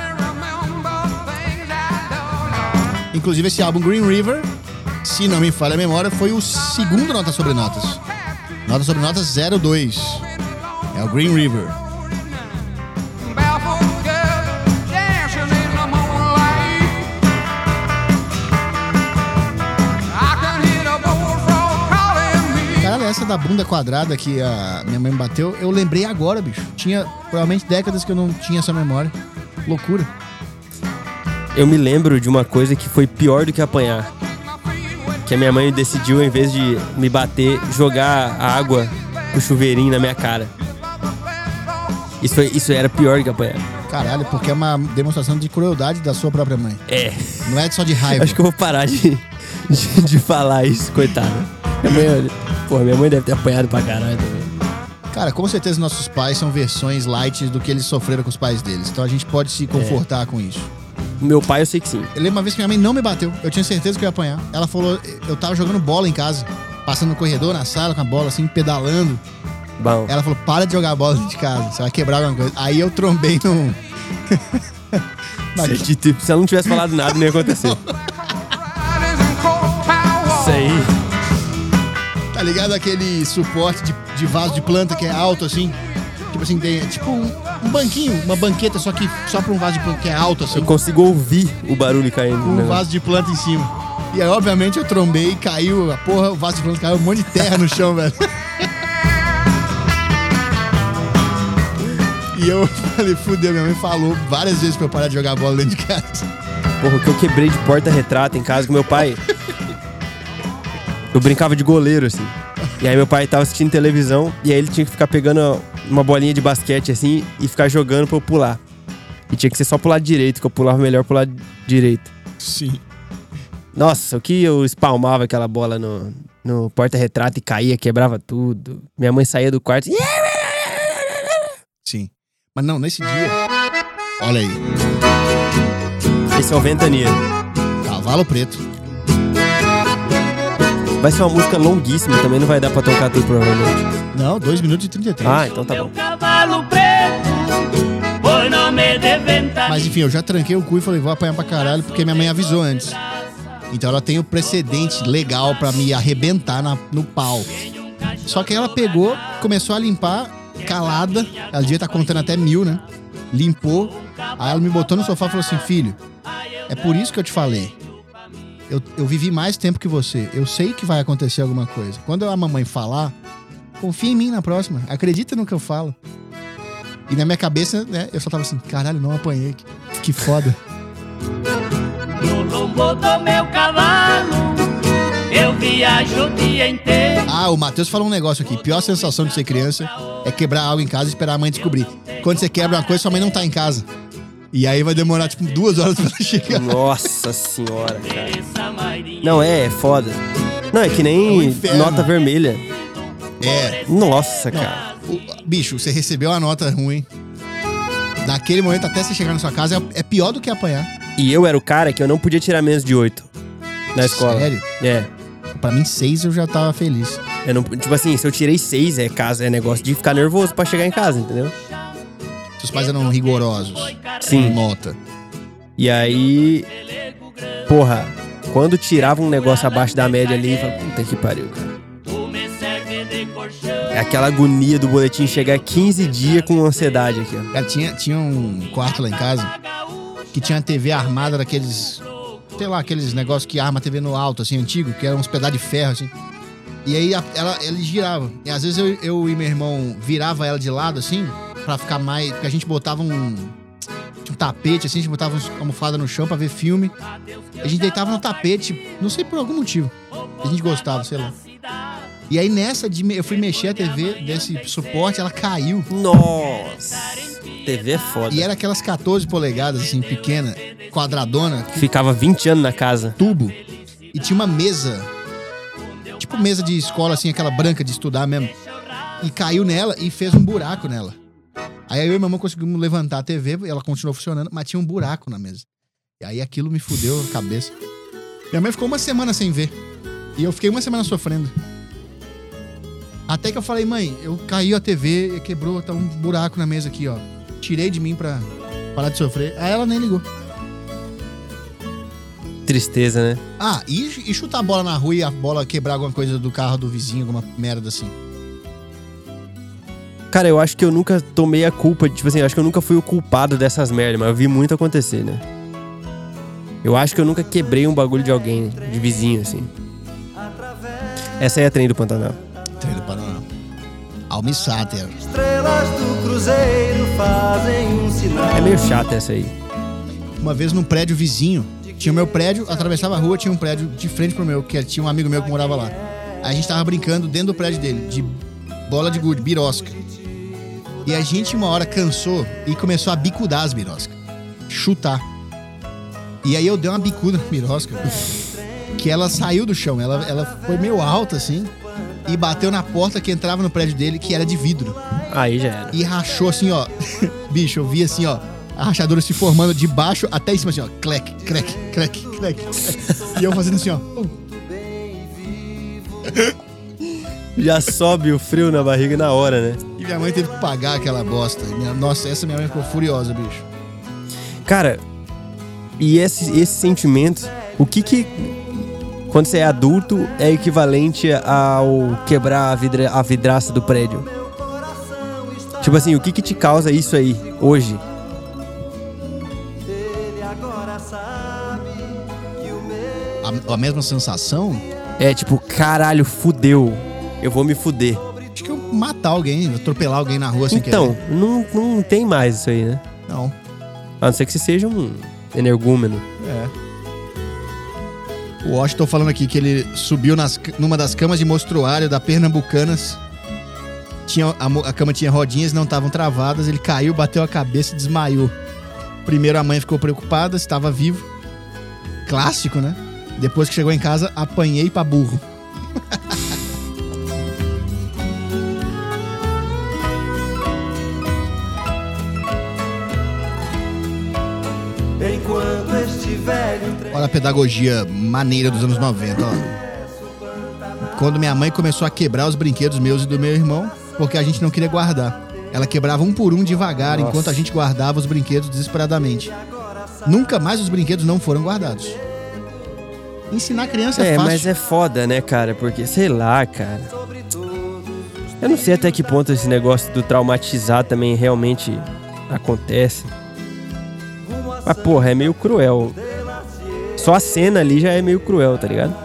inclusive esse álbum Green River, se não me falha a memória, foi o segundo Nota Sobre Notas. Nota Sobre Notas zero dois. É o Green River. Caralho, essa da bunda quadrada que a minha mãe me bateu, eu lembrei agora, bicho. Tinha provavelmente décadas que eu não tinha essa memória. Loucura. Eu me lembro de uma coisa que foi pior do que apanhar. Que a minha mãe decidiu, em vez de me bater, jogar a água com o chuveirinho na minha cara. Isso, foi, isso era pior do que apanhar. Caralho, porque é uma demonstração de crueldade da sua própria mãe. É. Não é só de raiva. Acho que eu vou parar de, de, de falar isso, coitada. Minha mãe, pô, minha mãe deve ter apanhado pra caralho também. Cara, com certeza nossos pais são versões light do que eles sofreram com os pais deles. Então a gente pode se confortar com isso. Meu pai, eu sei que sim. Eu lembro uma vez que minha mãe não me bateu. Eu tinha certeza que eu ia apanhar. Ela falou, eu tava jogando bola em casa, passando no corredor, na sala, com a bola assim, pedalando. Bom, Ela falou, para de jogar bola dentro de casa, você vai quebrar alguma coisa. Aí eu trombei num... se, de- tipo, se ela não tivesse falado nada, não ia acontecer. Isso aí. Tá ligado aquele suporte de, de vaso de planta que é alto assim? Tipo assim, tem tipo um, um banquinho, uma banqueta, só que só pra um vaso de planta que é alto assim. Eu consigo ouvir o barulho caindo. Com no um negócio. vaso de planta em cima. E aí, obviamente, eu trombei e caiu a porra, o vaso de planta caiu, um monte de terra no chão, velho. E eu falei, fudeu, minha mãe falou várias vezes pra eu parar de jogar bola dentro de casa. Porra, o que eu quebrei de porta-retrato em casa com meu pai. Eu brincava de goleiro, assim. E aí meu pai tava assistindo televisão e aí ele tinha que ficar pegando uma bolinha de basquete, assim, e ficar jogando pra eu pular. E tinha que ser só pro lado direito, que eu pulava melhor pro lado direito. Sim. Nossa, o que eu espalmava aquela bola no, no porta-retrato e caía, quebrava tudo. Minha mãe saía do quarto e... Sim. Mas não, nesse dia... Olha aí. Esse é o Ventania. Cavalo Preto. Vai ser uma música longuíssima, também não vai dar pra tocar tudo, provavelmente. Não, dois minutos e trinta e três. Ah, então tá bom. Cavalo preto, foi nome de ventania. Mas enfim, eu já tranquei o cu e falei, vou apanhar pra caralho, porque minha mãe avisou antes. Então ela tem o precedente legal pra me arrebentar na- no pau. Só que ela pegou, começou a limpar, calada. Ela devia estar contando até mil, né? Limpou. Aí ela me botou no sofá e falou assim, filho, é por isso que eu te falei. Eu, eu vivi mais tempo que você. Eu sei que vai acontecer alguma coisa. Quando a mamãe falar, confia em mim na próxima. Acredita no que eu falo. E na minha cabeça, né, eu só tava assim, caralho, não apanhei. Que, que foda. No lombo do meu cavalo, eu viajo o dia inteiro. Ah, o Matheus falou um negócio aqui. Pior sensação de ser criança é quebrar algo em casa e esperar a mãe descobrir. Quando você quebra uma coisa, sua mãe não tá em casa. E aí vai demorar, tipo, duas horas pra ela chegar. Nossa senhora, cara. Não, é, é foda. Não, é que nem inferno. nota vermelha. É. Nossa, cara. O- bicho, você recebeu a nota ruim. Naquele momento, até você chegar na sua casa, é, é pior do que apanhar. E eu era o cara que eu não podia tirar menos de oito na escola. Sério? É. Pra mim, seis eu já tava feliz. Eu não, tipo assim, se eu tirei seis, é, casa, é negócio de ficar nervoso pra chegar em casa, entendeu? Seus pais eram rigorosos. Sim. Com nota. E aí, porra, quando tirava um negócio abaixo da média ali, eu falava, puta que pariu, cara. É aquela agonia do boletim chegar quinze dias com ansiedade aqui, ó. Cara, tinha, tinha um quarto lá em casa que tinha T V armada daqueles... Sei lá, aqueles negócios que arma a T V no alto, assim, antigo, que eram uns pedaços de ferro, assim. E aí a- ela, ele girava. E às vezes eu, eu e meu irmão virava ela de lado, assim, pra ficar mais... Porque a gente botava um... Tinha um tapete, assim, a gente botava uns almofada no chão pra ver filme. A gente deitava no tapete, não sei por algum motivo. A gente gostava, sei lá. E aí nessa, de, me- eu fui mexer a T V desse suporte, ela caiu. Nossa. T V é foda. E era aquelas quatorze polegadas, assim, pequena, quadradona, Ficava vinte anos na casa. tubo. E tinha uma mesa, tipo mesa de escola, assim, aquela branca de estudar mesmo. E caiu nela e fez um buraco nela. Aí eu e minha mãe conseguimos levantar a T V, ela continuou funcionando, mas tinha um buraco na mesa. E aí aquilo me fudeu a cabeça. Minha mãe ficou uma semana sem ver. E eu fiquei uma semana sofrendo. Até que eu falei, mãe, eu caiu a T V, quebrou, tá um buraco na mesa aqui, ó. Tirei de mim pra parar de sofrer. Aí ela nem ligou. Tristeza, né? Ah, e, e chutar a bola na rua e a bola quebrar alguma coisa do carro do vizinho, alguma merda assim. Cara, eu acho que eu nunca tomei a culpa. Tipo assim, eu acho que eu nunca fui o culpado dessas merdas, mas eu vi muito acontecer, né? Eu acho que eu nunca quebrei um bagulho de alguém, de vizinho, assim. Essa aí é a Trem do Pantanal. Trem do Paraná. Almissáter. Estrelas do cruzeiro fazem um sinal. É meio chata essa aí. Uma vez num prédio vizinho, tinha o meu prédio, atravessava a rua, tinha um prédio de frente pro meu, que tinha um amigo meu que morava lá. Aí a gente tava brincando dentro do prédio dele, de bola de gude, birosca. E a gente uma hora cansou e começou a bicudar as biroscas. Chutar. E aí eu dei uma bicuda na birosca, que ela saiu do chão, ela, ela foi meio alta assim, e bateu na porta que entrava no prédio dele, que era de vidro. Aí já era. E rachou assim, ó. Bicho, eu vi assim, ó, a rachadura se formando de baixo até em cima, assim, ó. Clec, clec, clec, clec. E eu fazendo assim, ó. Já sobe o frio na barriga na hora, né? E minha mãe teve que pagar aquela bosta. E minha- nossa, essa minha mãe ficou furiosa, bicho. Cara, e esse, esse sentimento, o que que, quando você é adulto, é equivalente ao quebrar a, vidra, a vidraça do prédio? Tipo assim, o que que te causa isso aí, hoje? A, a mesma sensação, É tipo, caralho, fudeu. Eu vou me fuder. acho que eu matar alguém, atropelar alguém na rua sem Então, querer. não, não tem mais isso aí, né? Não. A não ser que você seja um energúmeno. É. O Washington falando aqui que ele subiu nas, numa das camas de mostruário da Pernambucanas. Tinha, a, mo- a cama tinha rodinhas, não estavam travadas. Ele caiu, bateu a cabeça e desmaiou. Primeiro a mãe ficou preocupada, estava vivo. Clássico, né? Depois que chegou em casa, apanhei pra burro. Enquanto este velho trem Olha a pedagogia maneira dos anos noventa, ó. Quando minha mãe começou a quebrar os brinquedos meus e do meu irmão, porque a gente não queria guardar. Ela quebrava um por um devagar, Nossa. enquanto a gente guardava os brinquedos desesperadamente. Nunca mais os brinquedos não foram guardados. Ensinar criança é, É, fácil. mas é foda, né, cara? Porque, sei lá, cara. Eu não sei até que ponto esse negócio do traumatizar também realmente acontece. Mas, porra, é meio cruel. Só a cena ali já é meio cruel, tá ligado?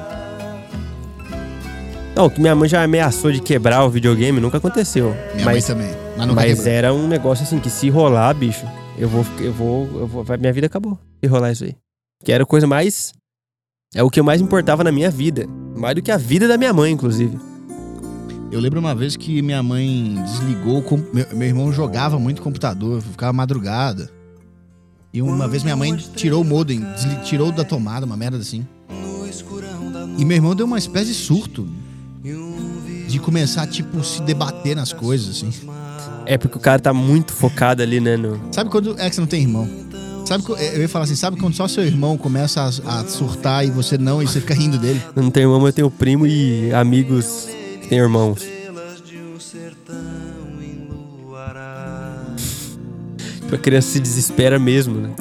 Não, que minha mãe já ameaçou de quebrar o videogame, nunca aconteceu. Minha mas mãe também. Mas nunca mas quebrou. era um negócio assim, que se rolar, bicho, eu vou, eu vou, eu vou, vai- minha vida acabou. Se rolar isso aí. Que era a coisa mais, é o que mais importava na minha vida. Mais do que a vida da minha mãe, inclusive. Eu lembro uma vez que minha mãe desligou, o com- meu, meu irmão jogava muito computador, ficava madrugada. E uma vez minha mãe tirou o modem, desli- tirou da tomada, uma merda assim. E meu irmão deu uma espécie de surto. De começar, tipo, se debater nas coisas, assim. É porque o cara tá muito focado ali, né, no... Sabe quando é que você não tem irmão? Sabe, co- eu ia falar assim, sabe quando só seu irmão começa a, a surtar e você não, e você fica rindo dele? Eu não tenho irmão, mas eu tenho primo e amigos que têm irmãos. Tipo, a criança se desespera mesmo, né?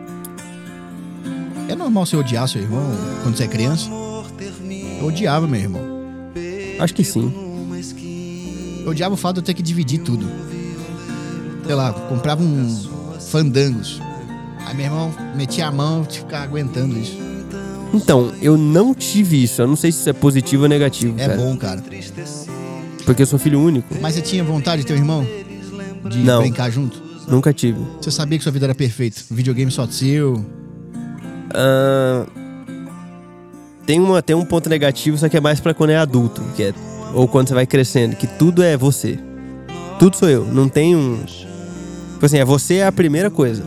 É normal você odiar seu irmão quando você é criança? Eu odiava meu irmão. Acho que sim. Eu odiava o fato de eu ter que dividir tudo. Sei lá, comprava um fandangos. Aí meu irmão metia a mão e ficava aguentando isso. Então, eu não tive isso. Eu não sei se isso é positivo ou negativo, É cara. bom, cara. Porque eu sou filho único. Mas você tinha vontade de ter um irmão? De Não. brincar junto? Nunca tive. Você sabia que sua vida era perfeita? Videogame só seu. Ah, tem, uma, tem um ponto negativo, só que é mais pra quando é adulto. Que é ou quando você vai crescendo, que tudo é você. Tudo sou eu. Não tem um... Tipo assim, é você é a primeira coisa.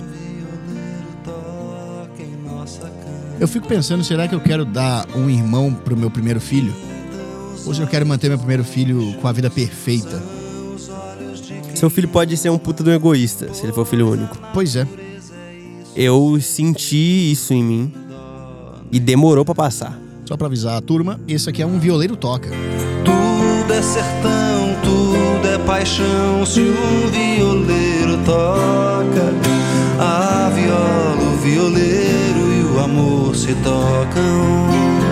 Eu fico pensando, será que eu quero dar um irmão pro meu primeiro filho? Ou se eu quero manter meu primeiro filho com a vida perfeita? Seu filho pode ser um puta do egoísta, se ele for filho único. Pois é. Eu senti isso em mim e demorou pra passar. Só pra avisar a turma, esse aqui é um Violeiro Toca. Tudo é sertão, tudo é paixão. Se um violeiro toca a viola, o violeiro e o amor se tocam.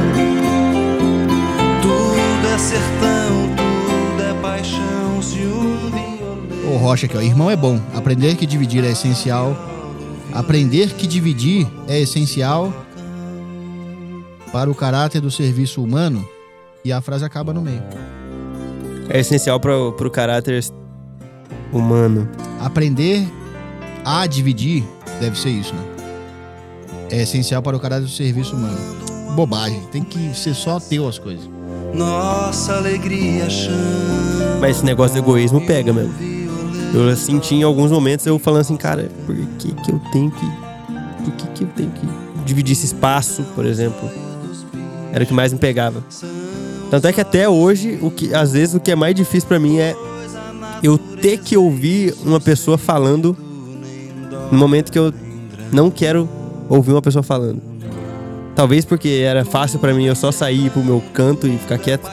Tudo é sertão, tudo é paixão. Se um violeiro... Ô Rocha aqui, ó. Irmão é bom. Aprender que dividir é essencial. Aprender que dividir é essencial para o caráter do serviço humano. E a frase acaba no meio. É essencial pro, pro caráter humano. Aprender a dividir deve ser isso, né? É essencial para o caráter do serviço humano. Bobagem. Tem que ser só teu as coisas. Nossa alegria chama. Mas esse negócio do egoísmo pega mesmo. Eu senti em alguns momentos eu falando assim, cara, por que que eu tenho que... Por que que eu tenho que dividir esse espaço, por exemplo? Era o que mais me pegava. Tanto é que até hoje, o que, às vezes, o que é mais difícil pra mim é eu ter que ouvir uma pessoa falando no momento que eu não quero ouvir uma pessoa falando. Talvez porque era fácil pra mim eu só sair pro meu canto e ficar quieto.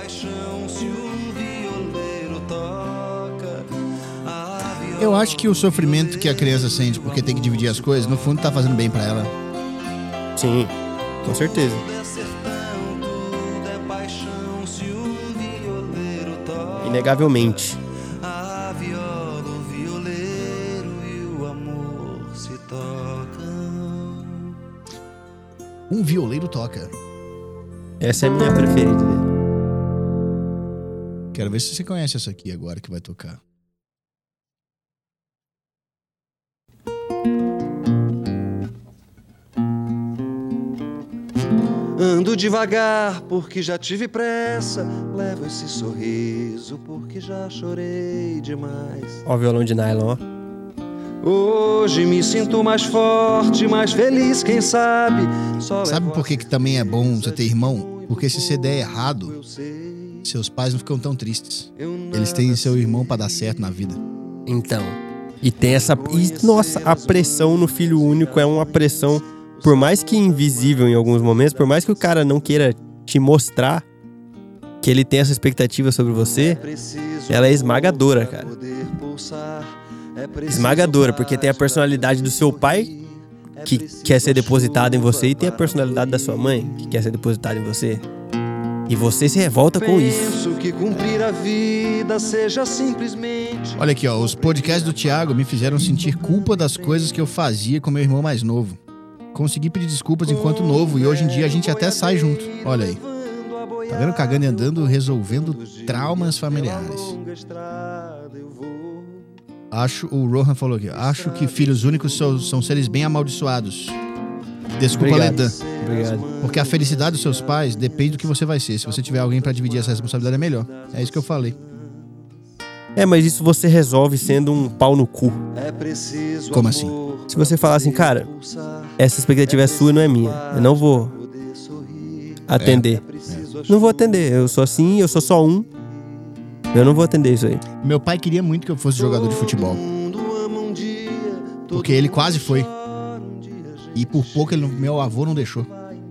Eu acho que o sofrimento que a criança sente porque tem que dividir as coisas, no fundo tá fazendo bem pra ela. Sim, com certeza. Inegavelmente. A viola, o violeiro e o amor se tocam. Um violeiro toca. Essa é a minha preferida dele. Quero ver se você conhece essa aqui agora que vai tocar. Ando devagar porque já tive pressa. Levo esse sorriso porque já chorei demais. Ó o violão de nylon, ó. Hoje me sinto mais forte, mais feliz, quem sabe. Só Sabe levo por que, que também é bom você ter irmão? Porque se você der errado, eu sei, seus pais não ficam tão tristes. eu Eles têm seu irmão pra dar certo na vida. Então. E tem essa... E, nossa, a pressão no filho único é uma pressão... Por mais que invisível em alguns momentos, por mais que o cara não queira te mostrar que ele tem essa expectativa sobre você, ela é esmagadora, cara. Esmagadora, porque tem a personalidade do seu pai, que quer ser depositada em você, e tem a personalidade da sua mãe, que quer ser depositada em você. E você se revolta com isso. Penso que cumprir a vida seja simplesmente... Olha aqui, ó. Os podcasts do Thiago me fizeram sentir culpa das coisas que eu fazia com meu irmão mais novo. Consegui pedir desculpas enquanto novo e hoje em dia a gente até sai junto. Olha aí. Tá vendo? Cagando e andando, resolvendo traumas familiares. Acho, o Rohan falou aqui, acho que filhos únicos são, são seres bem amaldiçoados. Desculpa, Obrigado. Ledan. Obrigado. Porque a felicidade dos seus pais depende do que você vai ser. Se você tiver alguém pra dividir essa responsabilidade é melhor. É isso que eu falei. É, mas isso você resolve sendo um pau no cu. É preciso Como assim? Se você falar assim, cara, essa expectativa é sua e não é minha. Eu não vou atender. Não vou atender. Eu sou assim, eu sou só um. Eu não vou atender isso aí. Meu pai queria muito que eu fosse jogador de futebol. Porque ele quase foi. E por pouco ele, meu avô não deixou.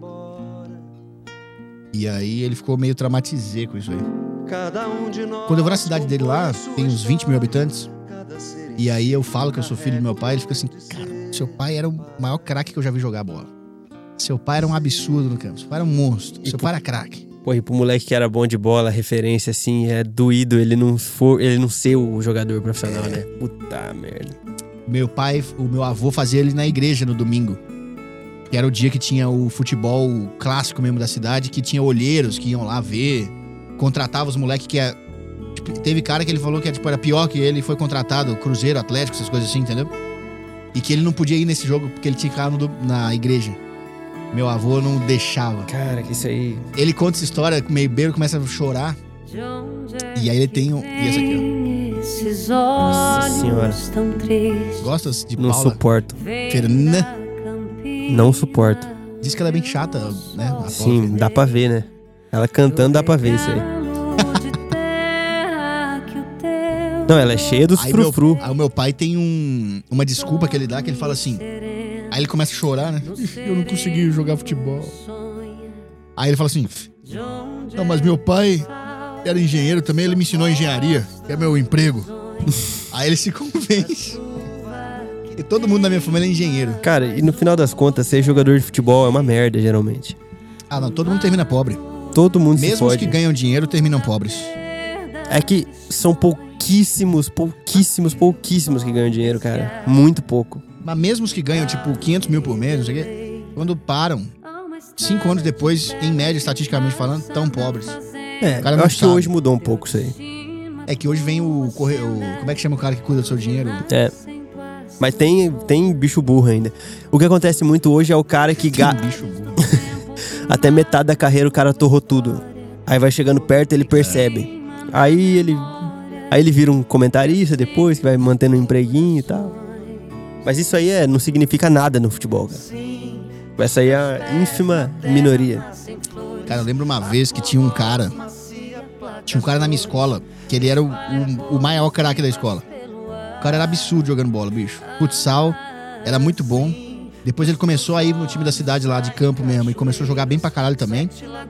E aí ele ficou meio traumatizado com isso aí. Quando eu vou na cidade dele lá, tem uns vinte mil habitantes. E aí eu falo que eu sou filho do meu pai, ele fica assim, cara, seu pai era o maior craque que eu já vi jogar bola. Seu pai era um absurdo no campo, seu pai era um monstro, E seu pro- pai era craque. Pô, e pro moleque que era bom de bola, referência assim, é doído ele não for, ele não ser o jogador profissional, né? Puta merda. Meu pai, o meu avô fazia ele na igreja no domingo. Que era o dia que tinha o futebol clássico mesmo da cidade, que tinha olheiros que iam lá ver. Contratava os moleques que é... Tipo, teve cara que ele falou que tipo, era pior que ele, foi contratado, Cruzeiro, Atlético, essas coisas assim, entendeu? E que ele não podia ir nesse jogo porque ele tinha que ficar no do- na igreja. Meu avô não deixava. Cara, que isso aí... Ele conta essa história, meio beiro, começa a chorar. E aí ele tem um... E essa aqui, ó. Nossa senhora. Gostas de Não Paula? suporto. Fernanda? Não suporto. Diz que ela é bem chata, né? A Paula Sim, Fernanda. dá pra ver, né? Ela cantando dá pra ver isso aí. Não, ela é cheia dos Aí, meu, frufru. aí o meu pai tem um, uma desculpa que ele dá, que ele fala assim... Aí ele começa a chorar, né? Eu não consegui jogar futebol. Aí ele fala assim... Não, mas meu pai era engenheiro também, ele me ensinou engenharia, que é meu emprego. Aí ele se convence. E todo mundo na minha família é engenheiro. Cara, e no final das contas, ser jogador de futebol é uma merda, geralmente. Ah, não, todo mundo termina pobre. Todo mundo se Mesmo os fode. que ganham dinheiro terminam pobres. É que são pouquíssimos, pouquíssimos, pouquíssimos que ganham dinheiro, cara. Muito pouco. Mas mesmo os que ganham, tipo, quinhentos mil por mês, não sei o quê, quando param, cinco anos depois, em média, estatisticamente falando, tão pobres. É, O cara eu não acho que sabe. hoje mudou um pouco isso aí. É que hoje vem o, corre... o... Como é que chama o cara que cuida do seu dinheiro? É. Mas tem, tem bicho burro ainda. O que acontece muito hoje é o cara que... Tem Ga... um bicho burro. Até metade da carreira o cara torrou tudo. Aí vai chegando perto, ele percebe. Aí ele... Aí ele vira um comentarista depois, que vai mantendo um empreguinho e tal. Mas isso aí é, não significa nada no futebol, cara. Essa aí é a ínfima minoria. Cara, eu lembro uma vez que tinha um cara... Tinha um cara na minha escola, que ele era o, o, o maior craque da escola. O cara era absurdo jogando bola, bicho. Futsal, era muito bom. Depois ele começou a ir no time da cidade lá, de campo mesmo, e começou a jogar bem pra caralho também.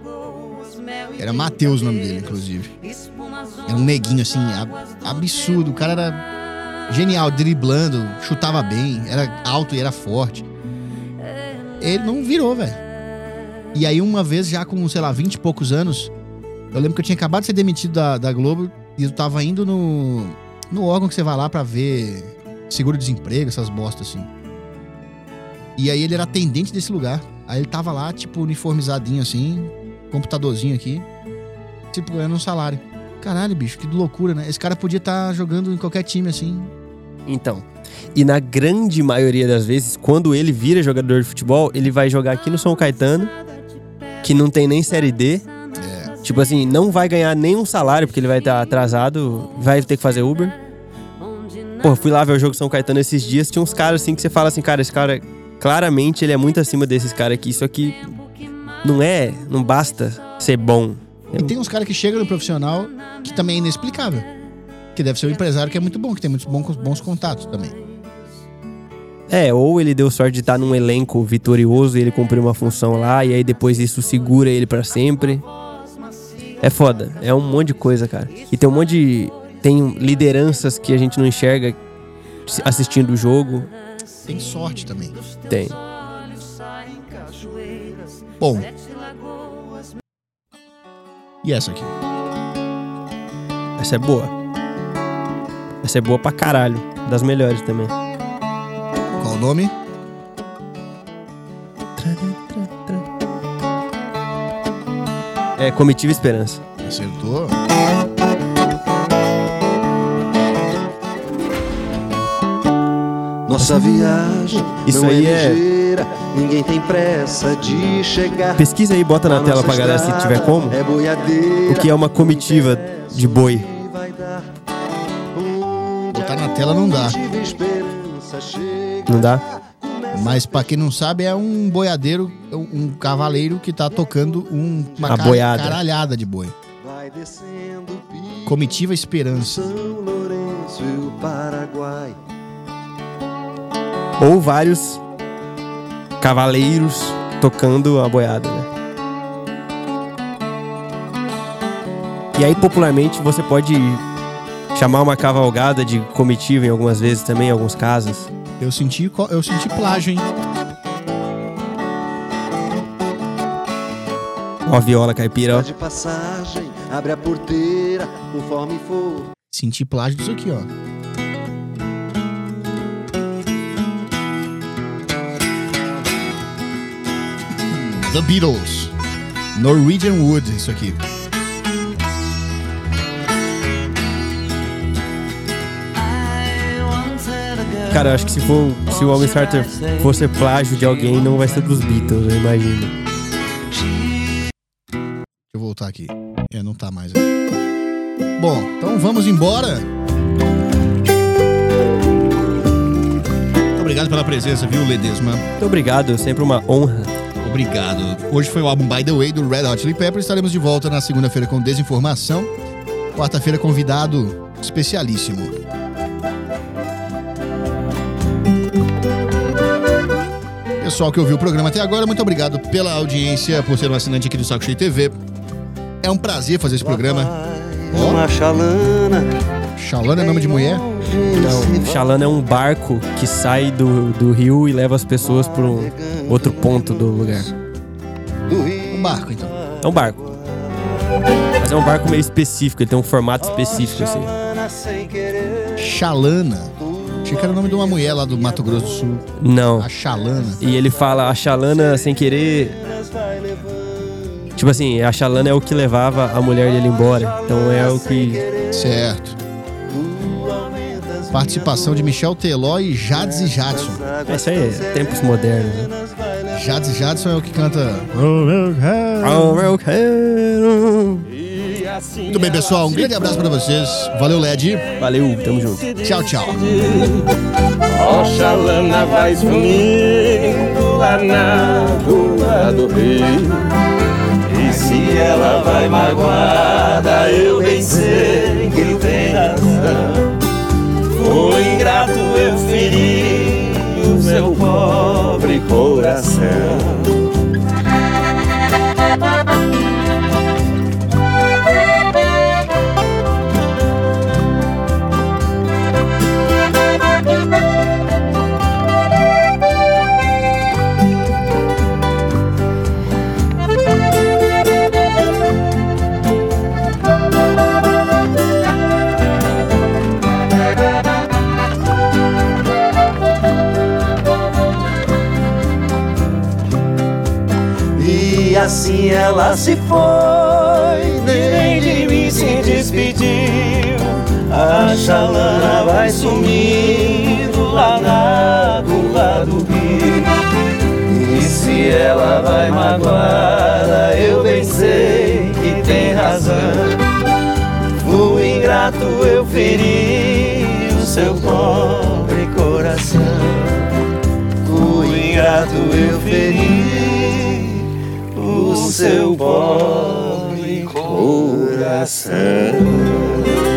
Era Matheus o nome dele, inclusive. Era um neguinho, assim, ab- absurdo. O cara era genial, driblando, chutava bem, era alto e era forte. Ele não virou, velho. E aí uma vez, já com, sei lá, vinte e poucos anos, eu lembro que eu tinha acabado de ser demitido da, da Globo e eu tava indo no, no órgão que você vai lá pra ver seguro-desemprego, essas bostas assim. E aí ele era atendente desse lugar. Aí ele tava lá, tipo, uniformizadinho assim, computadorzinho aqui, tipo, ganhando um salário. Caralho, bicho, que loucura, né? Esse cara podia estar jogando em qualquer time assim. Então, e na grande maioria das vezes, quando ele vira jogador de futebol, ele vai jogar aqui no São Caetano, que não tem nem Série D. É. Tipo assim, não vai ganhar nenhum salário, porque ele vai estar atrasado, vai ter que fazer Uber. Pô, fui lá ver o jogo São Caetano esses dias, tinha uns caras assim que você fala assim, cara, esse cara, claramente ele é muito acima desses caras aqui. Isso aqui não é, não basta ser bom. E tem uns caras que chegam no profissional que também é inexplicável. Que deve ser um empresário que é muito bom, que tem muitos bons, bons contatos também. É, ou ele deu sorte de estar num elenco vitorioso e ele cumpriu uma função lá, e aí depois isso segura ele pra sempre. É foda, é um monte de coisa, cara. E tem um monte de... Tem lideranças que a gente não enxerga assistindo o jogo. Tem sorte também. Tem. Bom. E essa aqui? Essa é boa. Essa é boa pra caralho. Das melhores também. Qual o nome? É Comitiva Esperança. Acertou. Nossa viagem Isso não aí é é- ligeira, ninguém tem pressa de chegar. Pesquisa aí, bota na A tela nossa pra galera se estrada tiver como. É boiadeira, O que é uma comitiva de boi. vai dar. Onde Botar na tela não dá. a comitiva esperança chega. Não dá? Mas pra quem não sabe, é um boiadeiro, um cavaleiro que tá tocando um, uma A cara- boiada. caralhada de boi. Vai descendo o Pio, Comitiva Esperança. São Lourenço e o Paraguai. Ou vários cavaleiros tocando a boiada, né? E aí, popularmente, você pode chamar uma cavalgada de comitiva em algumas vezes também, em alguns casos. Eu senti, co- eu senti plágio, hein? Ó a viola caipira, ó. De passagem, abre a porteira, conforme for. Senti plágio disso aqui, ó. The Beatles. Norwegian Wood, isso aqui. Cara, eu acho que se for se o Homem Starter for ser plágio de alguém, não vai ser dos Beatles, eu imagino. Deixa eu voltar aqui. É, não tá mais. Né? bom, então vamos embora. Muito obrigado pela presença, viu, Ledesma? Muito obrigado, sempre uma honra. Obrigado. Hoje foi o álbum By The Way, do Red Hot Chili Peppers. Estaremos de volta na segunda-feira com Desinformação. Quarta-feira, convidado especialíssimo. Pessoal que ouviu o programa até agora, muito obrigado pela audiência, por ser um assinante aqui do Saco Cheio T V. É um prazer fazer esse programa. Ó, Uma chalana. Chalana é nome de mulher? Não, Chalana é um barco que sai do, do rio e leva as pessoas para um outro ponto do lugar. Um barco, então. É um barco. Mas é um barco meio específico, ele tem um formato específico, assim. Chalana. Achei que era o nome de uma mulher lá do Mato Grosso do Sul. Não. A Chalana. E ele fala, a Chalana, sem querer... Tipo assim, a Chalana é o que levava a mulher dele embora. Então é o que... Certo. Participação de Michel Teló e Jades e Jadson. É, isso aí é tempos modernos, né? Jades e Jadson é o que canta... Oh, eu quero. Muito bem, pessoal. Um grande abraço pra vocês. Valeu, L E D. Valeu, tamo junto. Tchau, tchau. Oxalana vai sumindo lá na rua do rio. E se ela vai magoada, eu bem sei que tem razão. O ingrato eu feri o seu pobre coração. E assim ela se foi, nem de mim se despediu. A chalana vai sumindo lá na água do rio. E se ela vai magoada, eu bem sei que tem razão. Fui ingrato, eu feri o seu pobre coração. Fui ingrato, eu feri o seu pobre coração.